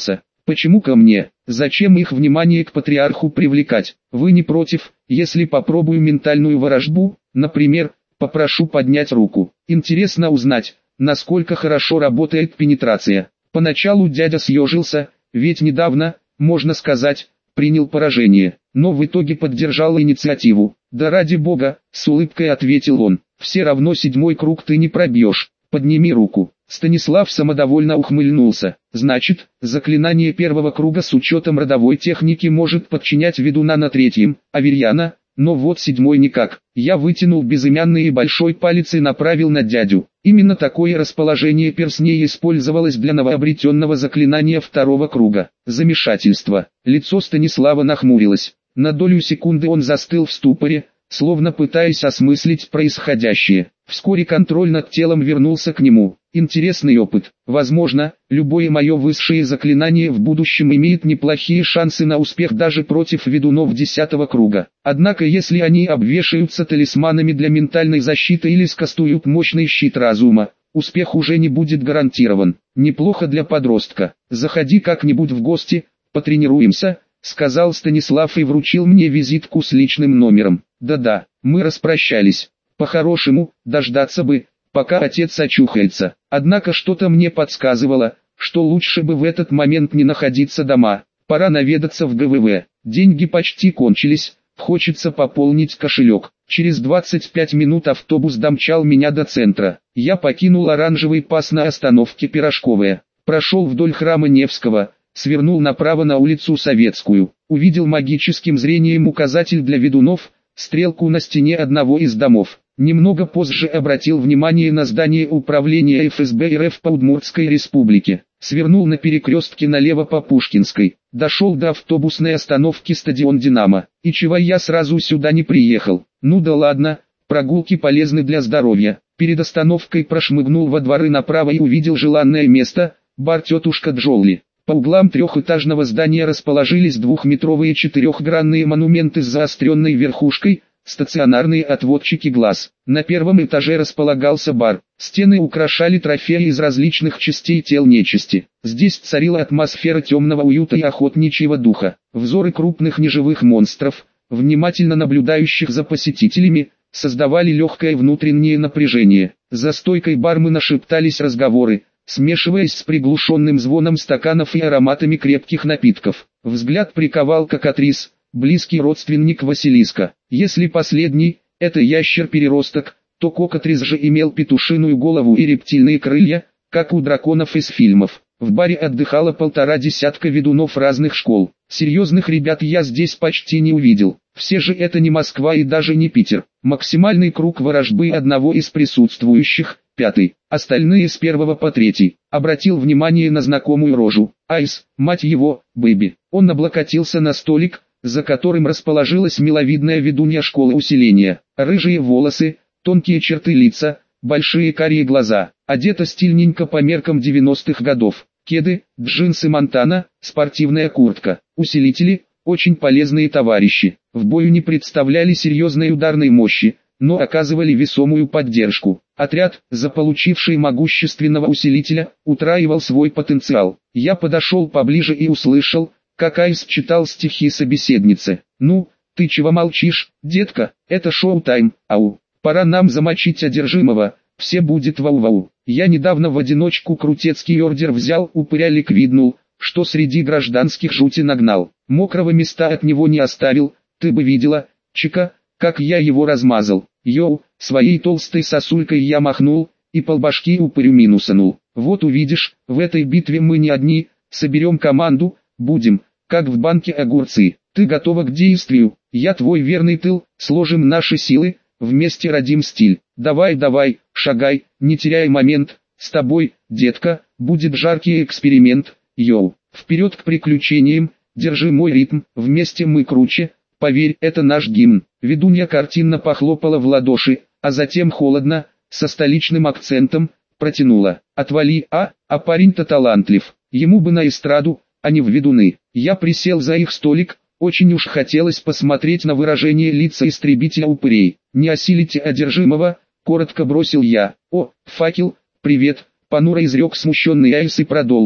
Почему ко мне? Зачем их внимание к патриарху привлекать? Вы не против, если попробую ментальную ворожбу, например, попрошу поднять руку? Интересно узнать, насколько хорошо работает пенетрация. Поначалу дядя съежился, ведь недавно, можно сказать, принял поражение, но в итоге поддержал инициативу. «Да ради бога», — с улыбкой ответил он, — «все равно 7-й круг ты не пробьешь, подними руку». Станислав самодовольно ухмыльнулся. «Значит, заклинание 1-го круга с учетом родовой техники может подчинять ведуна на 3-м, Аверьяна, но вот 7-й никак». Я вытянул безымянный и большой палец и направил на дядю. Именно такое расположение перстней использовалось для новообретенного заклинания 2-го круга. Замешательство. Лицо Станислава нахмурилось. На долю секунды он застыл в ступоре, словно пытаясь осмыслить происходящее. Вскоре контроль над телом вернулся к нему. Интересный опыт. Возможно, любое мое высшее заклинание в будущем имеет неплохие шансы на успех даже против ведунов 10-го круга. Однако если они обвешаются талисманами для ментальной защиты или скастуют мощный щит разума, успех уже не будет гарантирован. Неплохо для подростка. «Заходи как-нибудь в гости, потренируемся», — сказал Станислав и вручил мне визитку с личным номером. Да-да, мы распрощались. По-хорошему, дождаться бы, пока отец очухается. Однако что-то мне подсказывало, что лучше бы в этот момент не находиться дома. Пора наведаться в ГВВ. Деньги почти кончились, хочется пополнить кошелек. Через 25 минут автобус домчал меня до центра. Я покинул оранжевый пас на остановке Пирожковая. Прошел вдоль храма Невского, свернул направо на улицу Советскую. Увидел магическим зрением указатель для ведунов, стрелку на стене одного из домов. Немного позже обратил внимание на здание управления ФСБ РФ по Удмуртской республике. Свернул на перекрестке налево по Пушкинской. Дошел до автобусной остановки стадион «Динамо». И чего я сразу сюда не приехал? Ну да ладно, прогулки полезны для здоровья. Перед остановкой прошмыгнул во дворы направо и увидел желанное место – бар «Тетушка Джолли». По углам трехэтажного здания расположились двухметровые четырехгранные монументы с заостренной верхушкой, стационарные отводчики глаз. На первом этаже располагался бар. Стены украшали трофеи из различных частей тел нечисти. Здесь царила атмосфера темного уюта и охотничьего духа. Взоры крупных неживых монстров, внимательно наблюдающих за посетителями, создавали легкое внутреннее напряжение. За стойкой бармены шептались разговоры, смешиваясь с приглушенным звоном стаканов и ароматами крепких напитков. Взгляд приковал кокатрис, близкий родственник Василиска. Если последний – это ящер-переросток, то кокатрис же имел петушиную голову и рептильные крылья, как у драконов из фильмов. В баре отдыхало 1,5 десятка ведунов разных школ. Серьезных ребят я здесь почти не увидел. Все же это не Москва и даже не Питер. Максимальный круг ворожбы одного из присутствующих – 5-й, остальные с 1 по 3. Обратил внимание на знакомую рожу. Айс, мать его, Бэби. Он облокотился на столик, за которым расположилась миловидная ведунья школы усиления. Рыжие волосы, тонкие черты лица, большие карие глаза. Одета стильненько по меркам 90-х годов. Кеды, джинсы Монтана, спортивная куртка. Усилители – очень полезные товарищи. В бою не представляли серьезной ударной мощи, но оказывали весомую поддержку. Отряд, заполучивший могущественного усилителя, утраивал свой потенциал. Я подошел поближе и услышал, как Айс читал стихи собеседницы. «Ну, ты чего молчишь, детка, это шоу-тайм, ау, пора нам замочить одержимого, все будет вау-вау». Я недавно в одиночку крутецкий ордер взял, упыря ликвиднул, что среди гражданских жути нагнал. Мокрого места от него не оставил, ты бы видела, чика, как я его размазал. Йоу, своей толстой сосулькой я махнул, и полбашки упырю минусанул. Вот увидишь, в этой битве мы не одни, соберем команду, будем, как в банке огурцы. Ты готова к действию, я твой верный тыл, сложим наши силы, вместе родим стиль. Давай, шагай, не теряй момент, с тобой, детка, будет жаркий эксперимент, йоу. Вперед к приключениям, держи мой ритм, вместе мы круче, поверь, это наш гимн. Ведунья картинно похлопала в ладоши, а затем холодно, со столичным акцентом, протянула. Отвали, а парень-то талантлив, ему бы на эстраду, а не в ведуны. Я присел за их столик, очень уж хотелось посмотреть на выражение лица истребителя упырей. Не осилите одержимого, коротко бросил я. О, факел, привет, понуро изрек смущенный Айс и продолжил.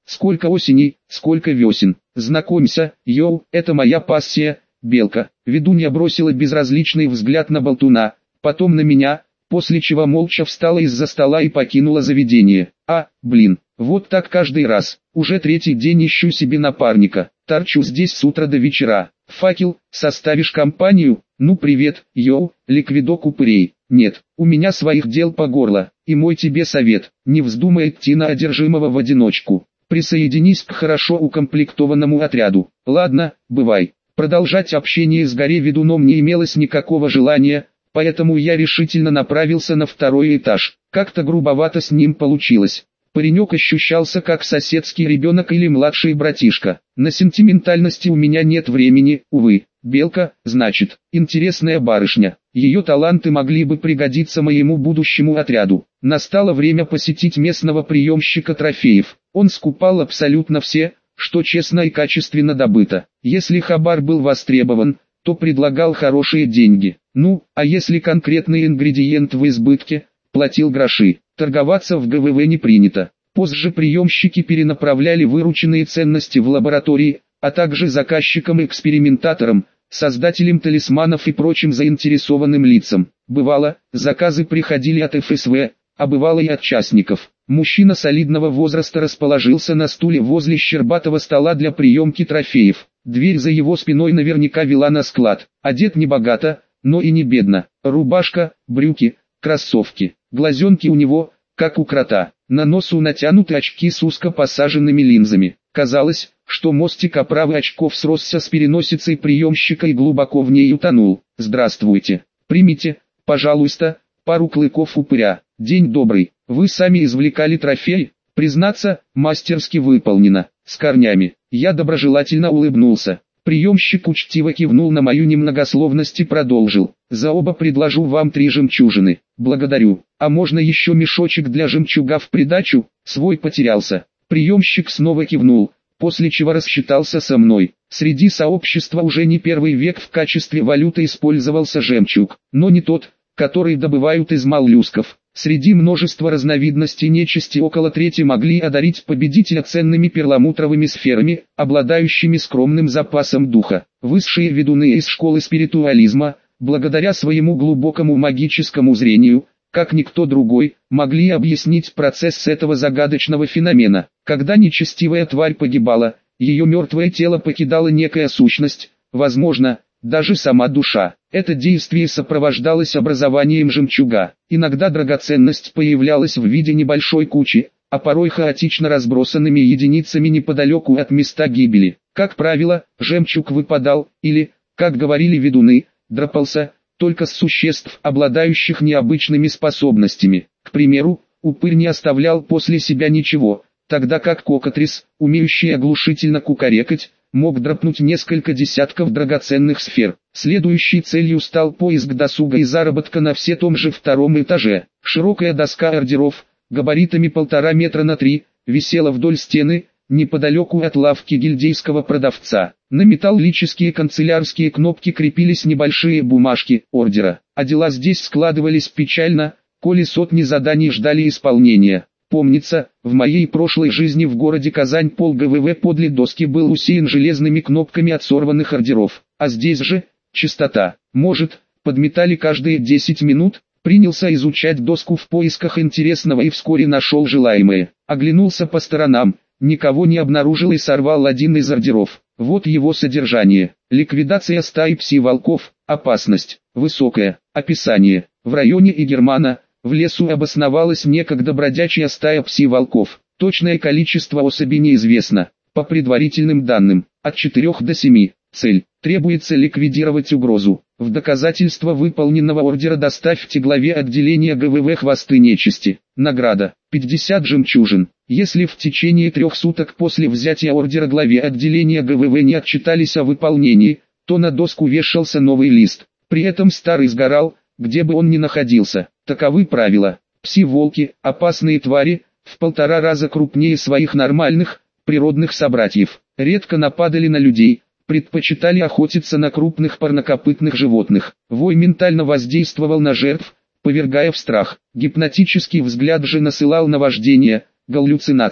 Сколько осеней, сколько весен. Знакомься, йоу, это моя пассия, белка. Ведунья бросила безразличный взгляд на болтуна, потом на меня, после чего молча встала из-за стола и покинула заведение. Блин, вот так каждый раз. Уже третий день ищу себе напарника. Торчу здесь с утра до вечера. Факел, составишь компанию? Ну привет, йоу, ликвидок упырей. Нет, у меня своих дел по горло. И мой тебе совет, не вздумай идти на одержимого в одиночку. Присоединись к хорошо укомплектованному отряду. Ладно, бывай. Продолжать общение с горе-ведуном не имелось никакого желания, поэтому я решительно направился на второй этаж. Как-то грубовато с ним получилось. Паренек ощущался как соседский ребенок или младший братишка. На сентиментальности у меня нет времени, увы. Белка, значит, интересная барышня. Ее таланты могли бы пригодиться моему будущему отряду. Настало время посетить местного приемщика трофеев. Он скупал абсолютно все, что честно и качественно добыто. Если хабар был востребован, то предлагал хорошие деньги. Ну, а если конкретный ингредиент в избытке, платил гроши. Торговаться в ГВВ не принято. Позже приемщики перенаправляли вырученные ценности в лаборатории, а также заказчикам-экспериментаторам, создателям талисманов и прочим заинтересованным лицам. Бывало, заказы приходили от ФСВ, а бывало и от частников. Мужчина солидного возраста расположился на стуле возле щербатого стола для приемки трофеев. Дверь за его спиной наверняка вела на склад. Одет небогато, но и не бедно. Рубашка, брюки, кроссовки. Глазенки у него, как у крота. На носу натянуты очки с узко посаженными линзами. Казалось, что мостик оправы очков сросся с переносицей приемщика и глубоко в ней утонул. «Здравствуйте. Примите, пожалуйста, пару клыков упыря. День добрый. Вы сами извлекали трофей?» Признаться, мастерски выполнено. С корнями. Я доброжелательно улыбнулся. Приемщик учтиво кивнул на мою немногословность и продолжил. «За оба предложу вам 3 жемчужины». «Благодарю. А можно еще мешочек для жемчуга в придачу?» Свой потерялся. Приемщик снова кивнул, после чего рассчитался со мной. Среди сообщества уже не первый век в качестве валюты использовался жемчуг, но не тот, который добывают из моллюсков. Среди множества разновидностей нечисти около трети могли одарить победителя ценными перламутровыми сферами, обладающими скромным запасом духа. Высшие ведуны из школы спиритуализма, благодаря своему глубокому магическому зрению, как никто другой, могли объяснить процесс этого загадочного феномена. Когда нечестивая тварь погибала, ее мертвое тело покидала некая сущность, возможно, даже сама душа. Это действие сопровождалось образованием жемчуга. Иногда драгоценность появлялась в виде небольшой кучи, а порой хаотично разбросанными единицами неподалеку от места гибели. Как правило, жемчуг выпадал, или, как говорили ведуны, дропался, только с существ, обладающих необычными способностями. К примеру, упырь не оставлял после себя ничего, тогда как кокотрис, умеющий оглушительно кукарекать, мог дропнуть несколько десятков драгоценных сфер. Следующей целью стал поиск досуга и заработка на все том же 2-м этаже. Широкая доска ордеров, габаритами 1,5 метра на 3, висела вдоль стены, неподалеку от лавки гильдейского продавца. На металлические канцелярские кнопки крепились небольшие бумажки ордера, а дела здесь складывались печально, коли сотни заданий ждали исполнения. Помнится, в моей прошлой жизни в городе Казань пол ГВВ подле доски был усеян железными кнопками от сорванных ордеров, а здесь же, чистота. Может, подметали каждые 10 минут? Принялся изучать доску в поисках интересного и вскоре нашел желаемое. Оглянулся по сторонам, никого не обнаружил и сорвал один из ордеров. Вот его содержание. Ликвидация стаи пси-волков, опасность, высокая, описание. В районе Игермана, в лесу обосновалась некогда бродячая стая пси-волков. Точное количество особей неизвестно. По предварительным данным, от 4 до 7. Цель. Требуется ликвидировать угрозу. В доказательство выполненного ордера доставьте главе отделения ГВВ хвосты нечисти. Награда. 50 жемчужин. Если в течение 3 суток после взятия ордера главе отделения ГВВ не отчитались о выполнении, то на доску вешался новый лист. При этом старый сгорал, где бы он ни находился. Таковы правила. Пси-волки, опасные твари, в 1,5 раза крупнее своих нормальных, природных собратьев. Редко нападали на людей, предпочитали охотиться на крупных парнокопытных животных. Вой ментально воздействовал на жертв, повергая в страх. Гипнотический взгляд же насылал наваждения, галлюцинации.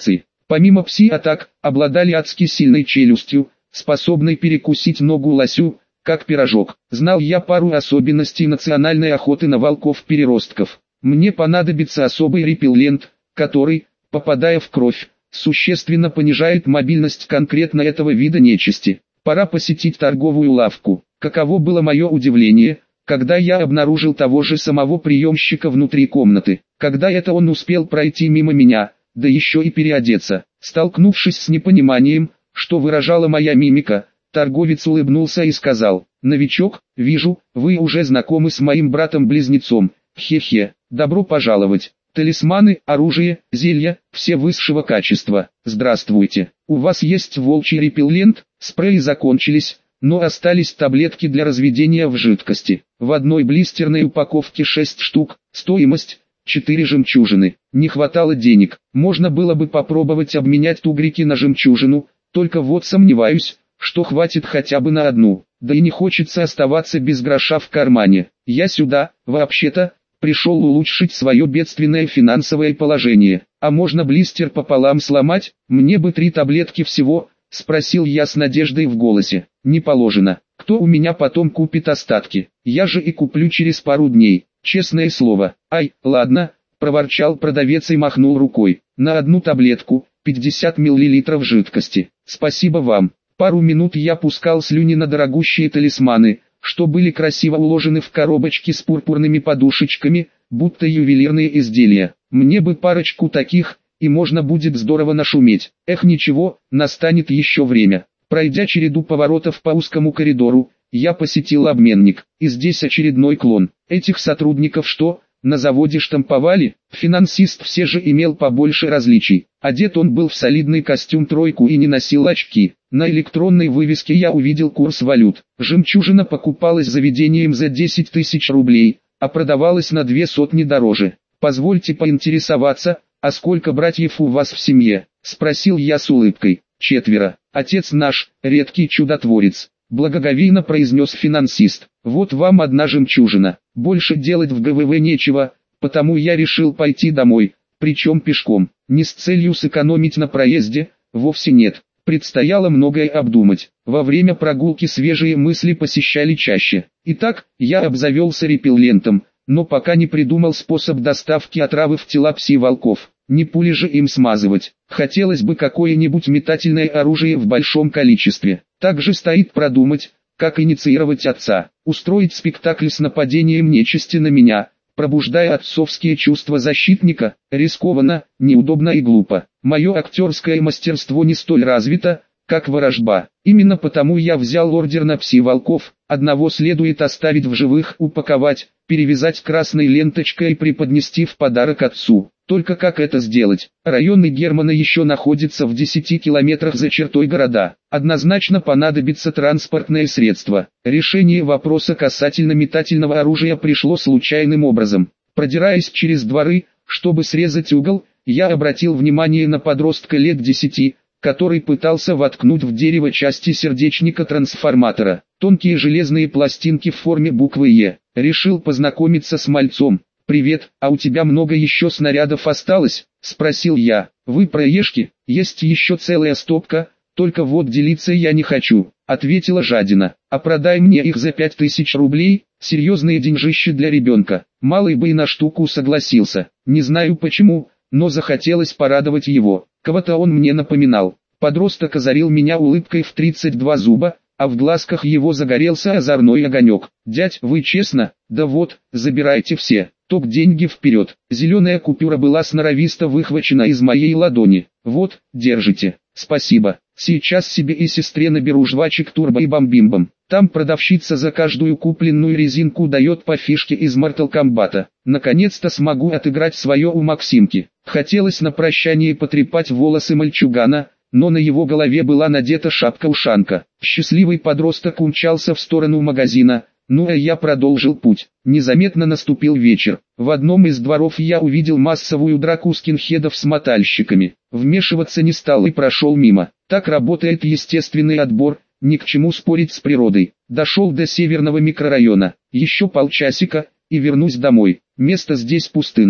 Помимо пси-атак, обладали адски сильной челюстью, способной перекусить ногу лосю, как пирожок. Знал я пару особенностей национальной охоты на волков-переростков. Мне понадобится особый репеллент, который, попадая в кровь, существенно понижает мобильность конкретно этого вида нечисти. Пора посетить торговую лавку. Каково было мое удивление, когда я обнаружил того же самого приемщика внутри комнаты. Когда это он успел пройти мимо меня, да еще и переодеться. Столкнувшись с непониманием, что выражала моя мимика, торговец улыбнулся и сказал: «Новичок, вижу, вы уже знакомы с моим братом-близнецом. Хе-хе, добро пожаловать. Талисманы, оружие, зелья, все высшего качества. Здравствуйте. У вас есть волчий репеллент?» Спреи закончились, но остались таблетки для разведения в жидкости. В одной блистерной упаковке 6 штук, стоимость 4 жемчужины. Не хватало денег. Можно было бы попробовать обменять тугрики на жемчужину, только вот сомневаюсь, что хватит хотя бы на одну. Да и не хочется оставаться без гроша в кармане. Я сюда, вообще-то, пришел улучшить свое бедственное финансовое положение. А можно блистер пополам сломать? Мне бы 3 таблетки всего, спросил я с надеждой в голосе. Не положено. Кто у меня потом купит остатки? Я же и куплю через пару дней. Честное слово. Ай, ладно, проворчал продавец и махнул рукой. На одну таблетку, 50 мл жидкости. Спасибо вам. Пару минут я пускал слюни на дорогущие талисманы, что были красиво уложены в коробочки с пурпурными подушечками, будто ювелирные изделия. Мне бы парочку таких, и можно будет здорово нашуметь. Эх, ничего, настанет еще время. Пройдя череду поворотов по узкому коридору, я посетил обменник, и здесь очередной клон. Этих сотрудников что, на заводе штамповали? Финансист все же имел побольше различий. Одет он был в солидный костюм тройку и не носил очки. На электронной вывеске я увидел курс валют. Жемчужина покупалась заведением за 10 тысяч рублей, а продавалась на 200 дороже. «Позвольте поинтересоваться, а сколько братьев у вас в семье?» – спросил я с улыбкой. «4. Отец наш, редкий чудотворец», – благоговейно произнес финансист. «Вот вам одна жемчужина. Больше делать в ГВВ нечего, потому я решил пойти домой, причем пешком. Не с целью сэкономить на проезде, вовсе нет. Предстояло многое обдумать. Во время прогулки свежие мысли посещали чаще. Итак, я обзавелся репеллентом, но пока не придумал способ доставки отравы в тела пси-волков. Не пули же им смазывать. Хотелось бы какое-нибудь метательное оружие в большом количестве. Также стоит продумать, как инициировать отца, устроить спектакль с нападением нечисти на меня, пробуждая отцовские чувства защитника. Рискованно, неудобно и глупо. Мое актерское мастерство не столь развито, как ворожба. Именно потому я взял ордер на пси-волков. Одного следует оставить в живых, упаковать, перевязать красной ленточкой и преподнести в подарок отцу. Только как это сделать? Районы Германа еще находятся в 10 километрах за чертой города. Однозначно понадобится транспортное средство. Решение вопроса касательно метательного оружия пришло случайным образом. Продираясь через дворы, чтобы срезать угол, я обратил внимание на подростка лет 10, который пытался воткнуть в дерево части сердечника трансформатора. Тонкие железные пластинки в форме буквы «Е». Решил познакомиться с мальцом. «Привет, а у тебя много еще снарядов осталось?» – спросил я. «Вы про ешки? Есть еще целая стопка, только вот делиться я не хочу», – ответила жадина. «А продай мне их за 5000 рублей, серьезные деньжищи для ребенка». Малый бы и на штуку согласился. Не знаю почему, но захотелось порадовать его. Кого-то он мне напоминал. Подросток озарил меня улыбкой в 32 зуба, а в глазках его загорелся озорной огонек. «Дядь, вы честно? Да вот, забирайте все. Топ деньги вперед». Зеленая купюра была сноровисто выхвачена из моей ладони. «Вот, держите. Спасибо. Сейчас себе и сестре наберу жвачек Турбо и Бамбимбом. Там продавщица за каждую купленную резинку дает по фишке из Mortal Kombat. Наконец-то смогу отыграть свое у Максимки». Хотелось на прощание потрепать волосы мальчугана, но на его голове была надета шапка-ушанка. Счастливый подросток умчался в сторону магазина, ну а я продолжил путь. Незаметно наступил вечер. В одном из дворов я увидел массовую драку скинхедов с мотальщиками. Вмешиваться не стал и прошел мимо. Так работает естественный отбор, ни к чему спорить с природой. Дошел до северного микрорайона. Еще полчасика, и вернусь домой. Место здесь пустынное.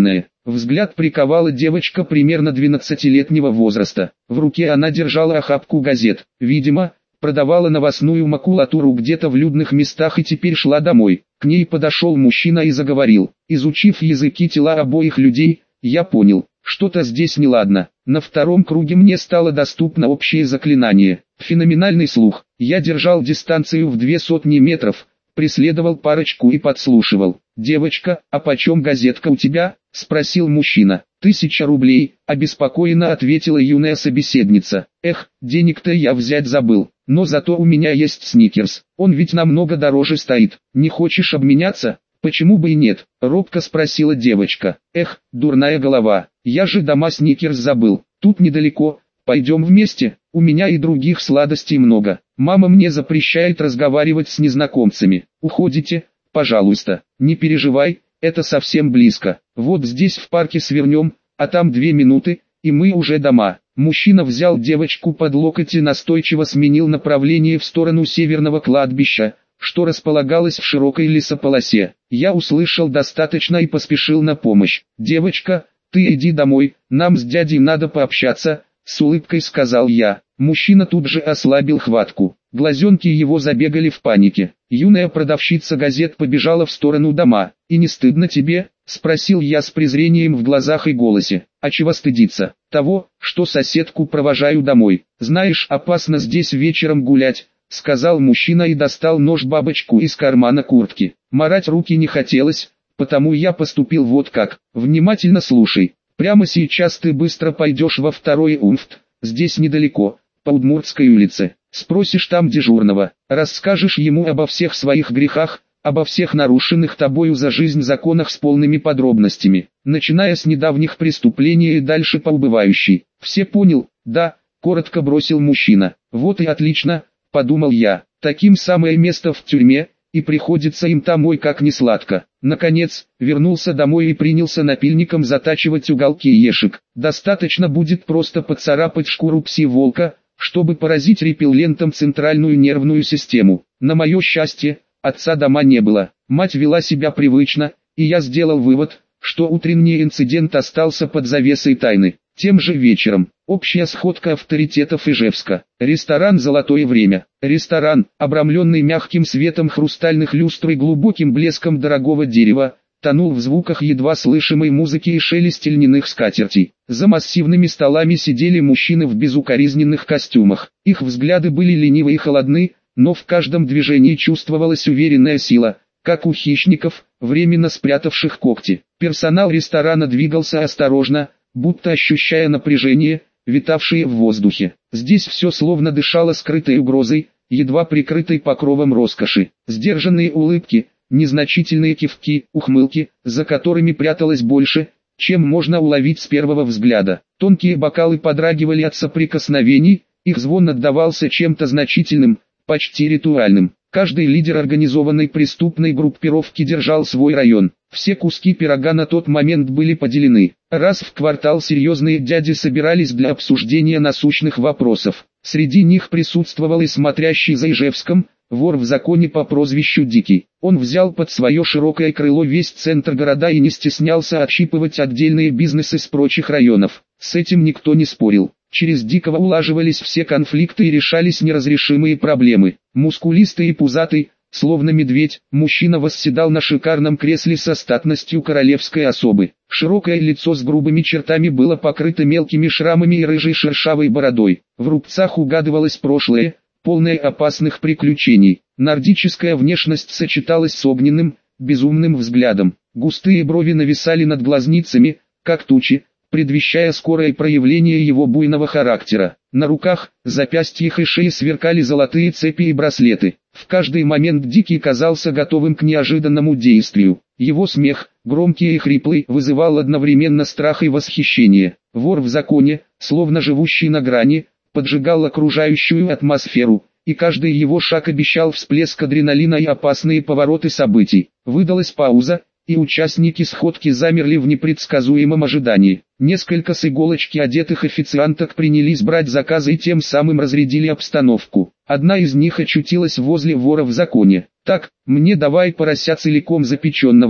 Взгляд приковала девочка примерно 12-летнего возраста. В руке она держала охапку газет. Видимо, продавала новостную макулатуру где-то в людных местах и теперь шла домой. К ней подошел мужчина и заговорил. Изучив языки тела обоих людей, я понял, что-то здесь неладно. На втором круге мне стало доступно общее заклинание. Феноменальный слух. Я держал дистанцию в 200 метров, преследовал парочку и подслушивал. «Девочка, а почем газетка у тебя?» – спросил мужчина. 1000 рублей, обеспокоенно ответила юная собеседница. «Эх, денег-то я взять забыл, но зато у меня есть сникерс, он ведь намного дороже стоит. Не хочешь обменяться?» «Почему бы и нет?» – робко спросила девочка. «Эх, дурная голова, я же дома сникерс забыл, тут недалеко, пойдем вместе, у меня и других сладостей много. Мама мне запрещает разговаривать с незнакомцами. Уходите, пожалуйста, не переживай, это совсем близко. Вот здесь в парке свернем, а там 2 минуты, и мы уже дома». Мужчина взял девочку под локоть и настойчиво сменил направление в сторону северного кладбища, что располагалось в широкой лесополосе. Я услышал достаточно и поспешил на помощь. «Девочка, ты иди домой, нам с дядей надо пообщаться», — с улыбкой сказал я. Мужчина тут же ослабил хватку. Глазенки его забегали в панике. Юная продавщица газет побежала в сторону дома. «И не стыдно тебе?» — спросил я с презрением в глазах и голосе. «А чего стыдиться? Того, что соседку провожаю домой. Знаешь, опасно здесь вечером гулять», — сказал мужчина и достал нож-бабочку из кармана куртки. Марать руки не хотелось, потому я поступил вот как. «Внимательно слушай. Прямо сейчас ты быстро пойдешь во второй УМФТ, здесь недалеко, по Удмуртской улице. Спросишь там дежурного, расскажешь ему обо всех своих грехах, обо всех нарушенных тобою за жизнь законах с полными подробностями, начиная с недавних преступлений и дальше по убывающей. Все понял?» «Да», — коротко бросил мужчина. «Вот и отлично», — подумал я. «Таким самое место в тюрьме, и приходится им там ой как несладко». Наконец, вернулся домой и принялся напильником затачивать уголки ешек. Достаточно будет просто поцарапать шкуру пси-волка, чтобы поразить репеллентом центральную нервную систему. На мое счастье, отца дома не было. Мать вела себя привычно, и я сделал вывод, что утренний инцидент остался под завесой тайны. Тем же вечером, общая сходка авторитетов Ижевска. Ресторан «Золотое время». Ресторан, обрамленный мягким светом хрустальных люстр и глубоким блеском дорогого дерева, тонул в звуках едва слышимой музыки и шелесте льняных скатертей. За массивными столами сидели мужчины в безукоризненных костюмах. Их взгляды были ленивы и холодны, но в каждом движении чувствовалась уверенная сила, как у хищников, временно спрятавших когти. Персонал ресторана двигался осторожно, будто ощущая напряжение, витавшее в воздухе. Здесь все словно дышало скрытой угрозой, едва прикрытой покровом роскоши. Сдержанные улыбки, незначительные кивки, ухмылки, за которыми пряталось больше, чем можно уловить с первого взгляда. Тонкие бокалы подрагивали от соприкосновений, их звон отдавался чем-то значительным, почти ритуальным. Каждый лидер организованной преступной группировки держал свой район. Все куски пирога на тот момент были поделены. Раз в квартал серьезные дяди собирались для обсуждения насущных вопросов. Среди них присутствовал и смотрящий за Ижевском, вор в законе по прозвищу Дикий. Он взял под свое широкое крыло весь центр города и не стеснялся отщипывать отдельные бизнесы с прочих районов. С этим никто не спорил. Через Дикого улаживались все конфликты и решались неразрешимые проблемы. Мускулистый и пузатый, словно медведь, мужчина восседал на шикарном кресле со статностью королевской особы. Широкое лицо с грубыми чертами было покрыто мелкими шрамами и рыжей шершавой бородой. В рубцах угадывалось прошлое, полное опасных приключений. Нордическая внешность сочеталась с огненным, безумным взглядом. Густые брови нависали над глазницами, как тучи, предвещая скорое проявление его буйного характера. На руках, запястьях и шее сверкали золотые цепи и браслеты. В каждый момент Дикий казался готовым к неожиданному действию. Его смех, громкий и хриплый, вызывал одновременно страх и восхищение. Вор в законе, словно живущий на грани, поджигал окружающую атмосферу, и каждый его шаг обещал всплеск адреналина и опасные повороты событий. Выдалась пауза, и участники сходки замерли в непредсказуемом ожидании. Несколько с иголочки одетых официанток принялись брать заказы и тем самым разрядили обстановку. Одна из них очутилась возле вора в законе. «Так, мне давай порося целиком запеченного,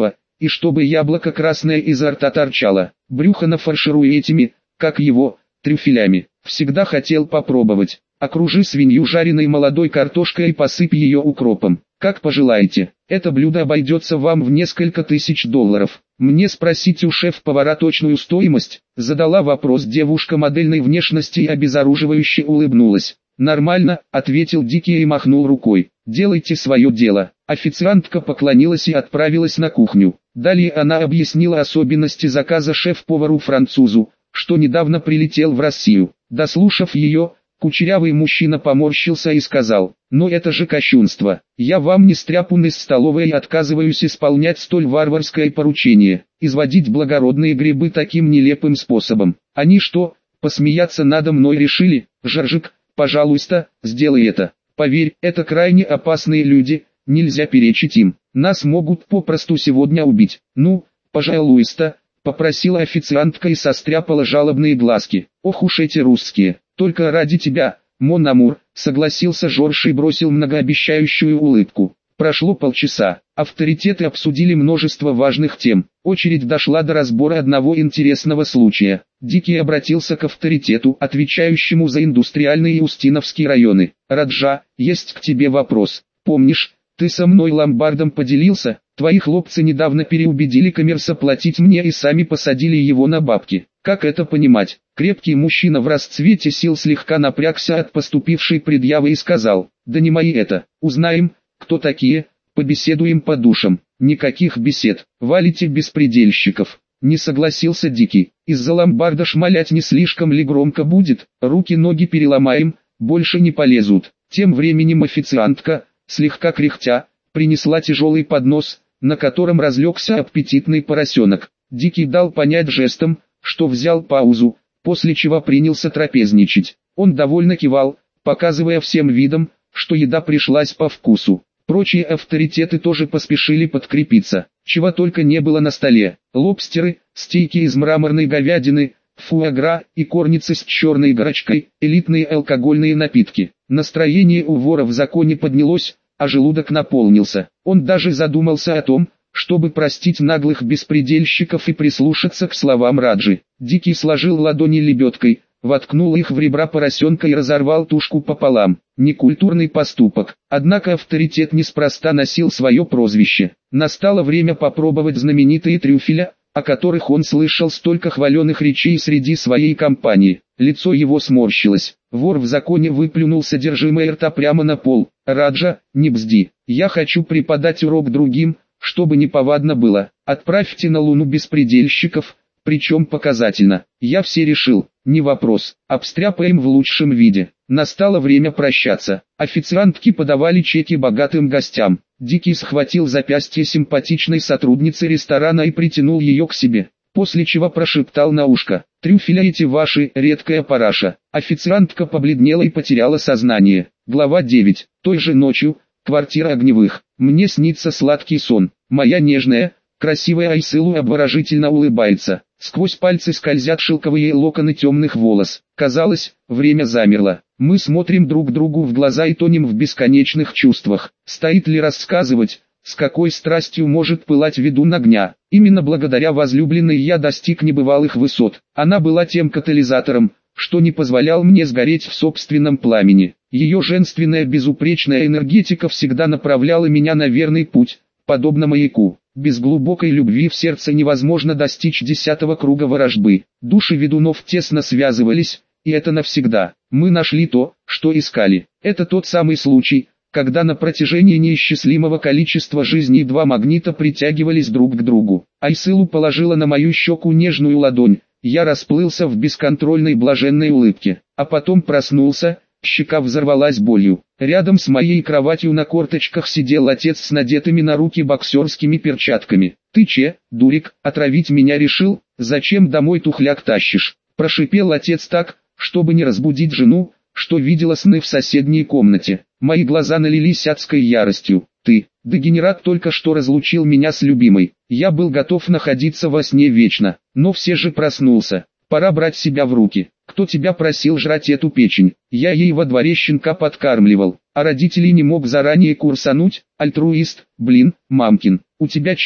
и чтобы яблоко красное изо рта торчало. Брюхо нафаршируй этими, как его, трюфелями. Всегда хотел попробовать. Окружи свинью жареной молодой картошкой и посыпь ее укропом. Как пожелаете. Это блюдо обойдется вам в несколько тысяч долларов. Мне спросить у шеф-повара точную стоимость? Задала вопрос девушка модельной внешности и обезоруживающе улыбнулась. «Нормально», — ответил Дикий и махнул рукой. «Делайте свое дело». Официантка поклонилась и отправилась на кухню. Далее она объяснила особенности заказа шеф-повару-французу, что недавно прилетел в Россию. Дослушав ее, кучерявый мужчина поморщился и сказал: «Но это же кощунство. Я вам не стряпун из столовой и отказываюсь исполнять столь варварское поручение, изводить благородные грибы таким нелепым способом. Они что, посмеяться надо мной решили? Жоржик, пожалуйста, сделай это. Поверь, это крайне опасные люди, нельзя перечить им. Нас могут попросту сегодня убить. Ну, пожалуйста», — попросила официантка и состряпала жалобные глазки. «Ох уж эти русские, только ради тебя, мон амур», — согласился Жорж и бросил многообещающую улыбку. Прошло полчаса. Авторитеты обсудили множество важных тем. Очередь дошла до разбора одного интересного случая. Дикий обратился к авторитету, отвечающему за индустриальные и Устиновские районы. «Раджа, есть к тебе вопрос. Помнишь, ты со мной ломбардом поделился? Твои хлопцы недавно переубедили коммерса платить мне и сами посадили его на бабки. Как это понимать?» Крепкий мужчина в расцвете сил слегка напрягся от поступившей предъявы и сказал: «Да не мои это. Узнаем, кто такие, побеседуем по душам». «Никаких бесед, валите беспредельщиков», — не согласился Дикий. «Из-за ломбарда шмалять не слишком ли громко будет? Руки-ноги переломаем, больше не полезут». Тем временем официантка, слегка кряхтя, принесла тяжелый поднос, на котором разлегся аппетитный поросенок. Дикий дал понять жестом, что взял паузу, после чего принялся трапезничать. Он довольно кивал, показывая всем видом, что еда пришлась по вкусу. Прочие авторитеты тоже поспешили подкрепиться. Чего только не было на столе: лобстеры, стейки из мраморной говядины, фуагра и корницы с черной горочкой, элитные алкогольные напитки. Настроение у вора в законе поднялось, а желудок наполнился. Он даже задумался о том, чтобы простить наглых беспредельщиков и прислушаться к словам Раджи. Дикий сложил ладони лебедкой, воткнул их в ребра поросенка и разорвал тушку пополам. Некультурный поступок. Однако авторитет неспроста носил свое прозвище. Настало время попробовать знаменитые трюфеля, о которых он слышал столько хваленых речей среди своей компании. Лицо его сморщилось. Вор в законе выплюнул содержимое рта прямо на пол. «Раджа, не бзди. Я хочу преподать урок другим, чтобы неповадно было. Отправьте на Луну беспредельщиков, причем показательно. Я все решил, не вопрос. Обстряпаем в лучшем виде». Настало время прощаться. Официантки подавали чеки богатым гостям. Дикий схватил запястье симпатичной сотрудницы ресторана и притянул ее к себе, после чего прошептал на ушко: «Трюфеля эти ваши, редкая параша». Официантка побледнела и потеряла сознание. Глава 9. Той же ночью, квартира Огневых. Мне снится сладкий сон. Моя нежная, красивая Айсылу обворожительно улыбается. Сквозь пальцы скользят шелковые локоны темных волос. Казалось, время замерло. Мы смотрим друг другу в глаза и тонем в бесконечных чувствах. Стоит ли рассказывать, с какой страстью может пылать ведун огня? Именно благодаря возлюбленной я достиг небывалых высот. Она была тем катализатором, что не позволял мне сгореть в собственном пламени. Ее женственная безупречная энергетика всегда направляла меня на верный путь, подобно маяку. Без глубокой любви в сердце невозможно достичь 10-го круга ворожбы. Души ведунов тесно связывались, и это навсегда. Мы нашли то, что искали. Это тот самый случай, когда на протяжении неисчислимого количества жизней два магнита притягивались друг к другу. Айсылу положила на мою щеку нежную ладонь. Я расплылся в бесконтрольной блаженной улыбке, а потом проснулся. Щека взорвалась болью. Рядом с моей кроватью на корточках сидел отец с надетыми на руки боксерскими перчатками. «Ты че, дурик, отравить меня решил? Зачем домой тухляк тащишь?» Прошипел отец так, чтобы не разбудить жену, что видела сны в соседней комнате. Мои глаза налились адской яростью. «Ты, дегенерат, только что разлучил меня с любимой. Я был готов находиться во сне вечно, но все же проснулся. Пора брать себя в руки. Кто тебя просил жрать эту печень? Я ей во дворе щенка подкармливал, а родителей не мог заранее курсануть. Альтруист, блин, мамкин. У тебя че,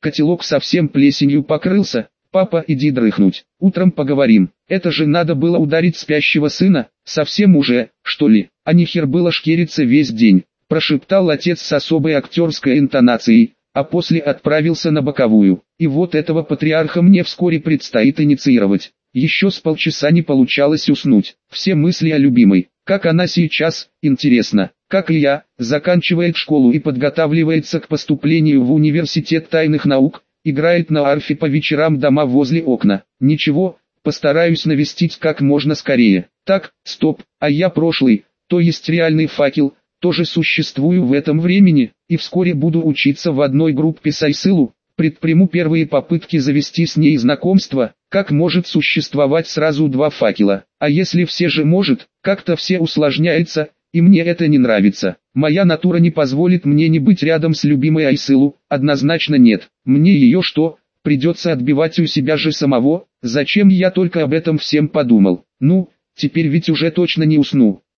котелок совсем плесенью покрылся. Папа, иди дрыхнуть, утром поговорим. Это же надо было ударить спящего сына, совсем уже, что ли, а не хер было шкериться весь день, прошептал отец с особой актерской интонацией, а после отправился на боковую. И вот этого патриарха мне вскоре предстоит инициировать. Еще с полчаса не получалось уснуть. Все мысли о любимой. Как она сейчас, интересно, как и я, заканчивает школу и подготавливается к поступлению в университет тайных наук, играет на арфе по вечерам дома возле окна. Ничего, постараюсь навестить как можно скорее. Так, стоп, а я прошлый, то есть реальный факел, тоже существую в этом времени, и вскоре буду учиться в одной группе с Айсылу. Предприму первые попытки завести с ней знакомство. Как может существовать сразу два факела? А если все же может, как-то все усложняется, и мне это не нравится. Моя натура не позволит мне не быть рядом с любимой Айсылу, однозначно нет. Мне ее что, придется отбивать у себя же самого? Зачем я только об этом всем подумал? Ну, теперь ведь уже точно не усну.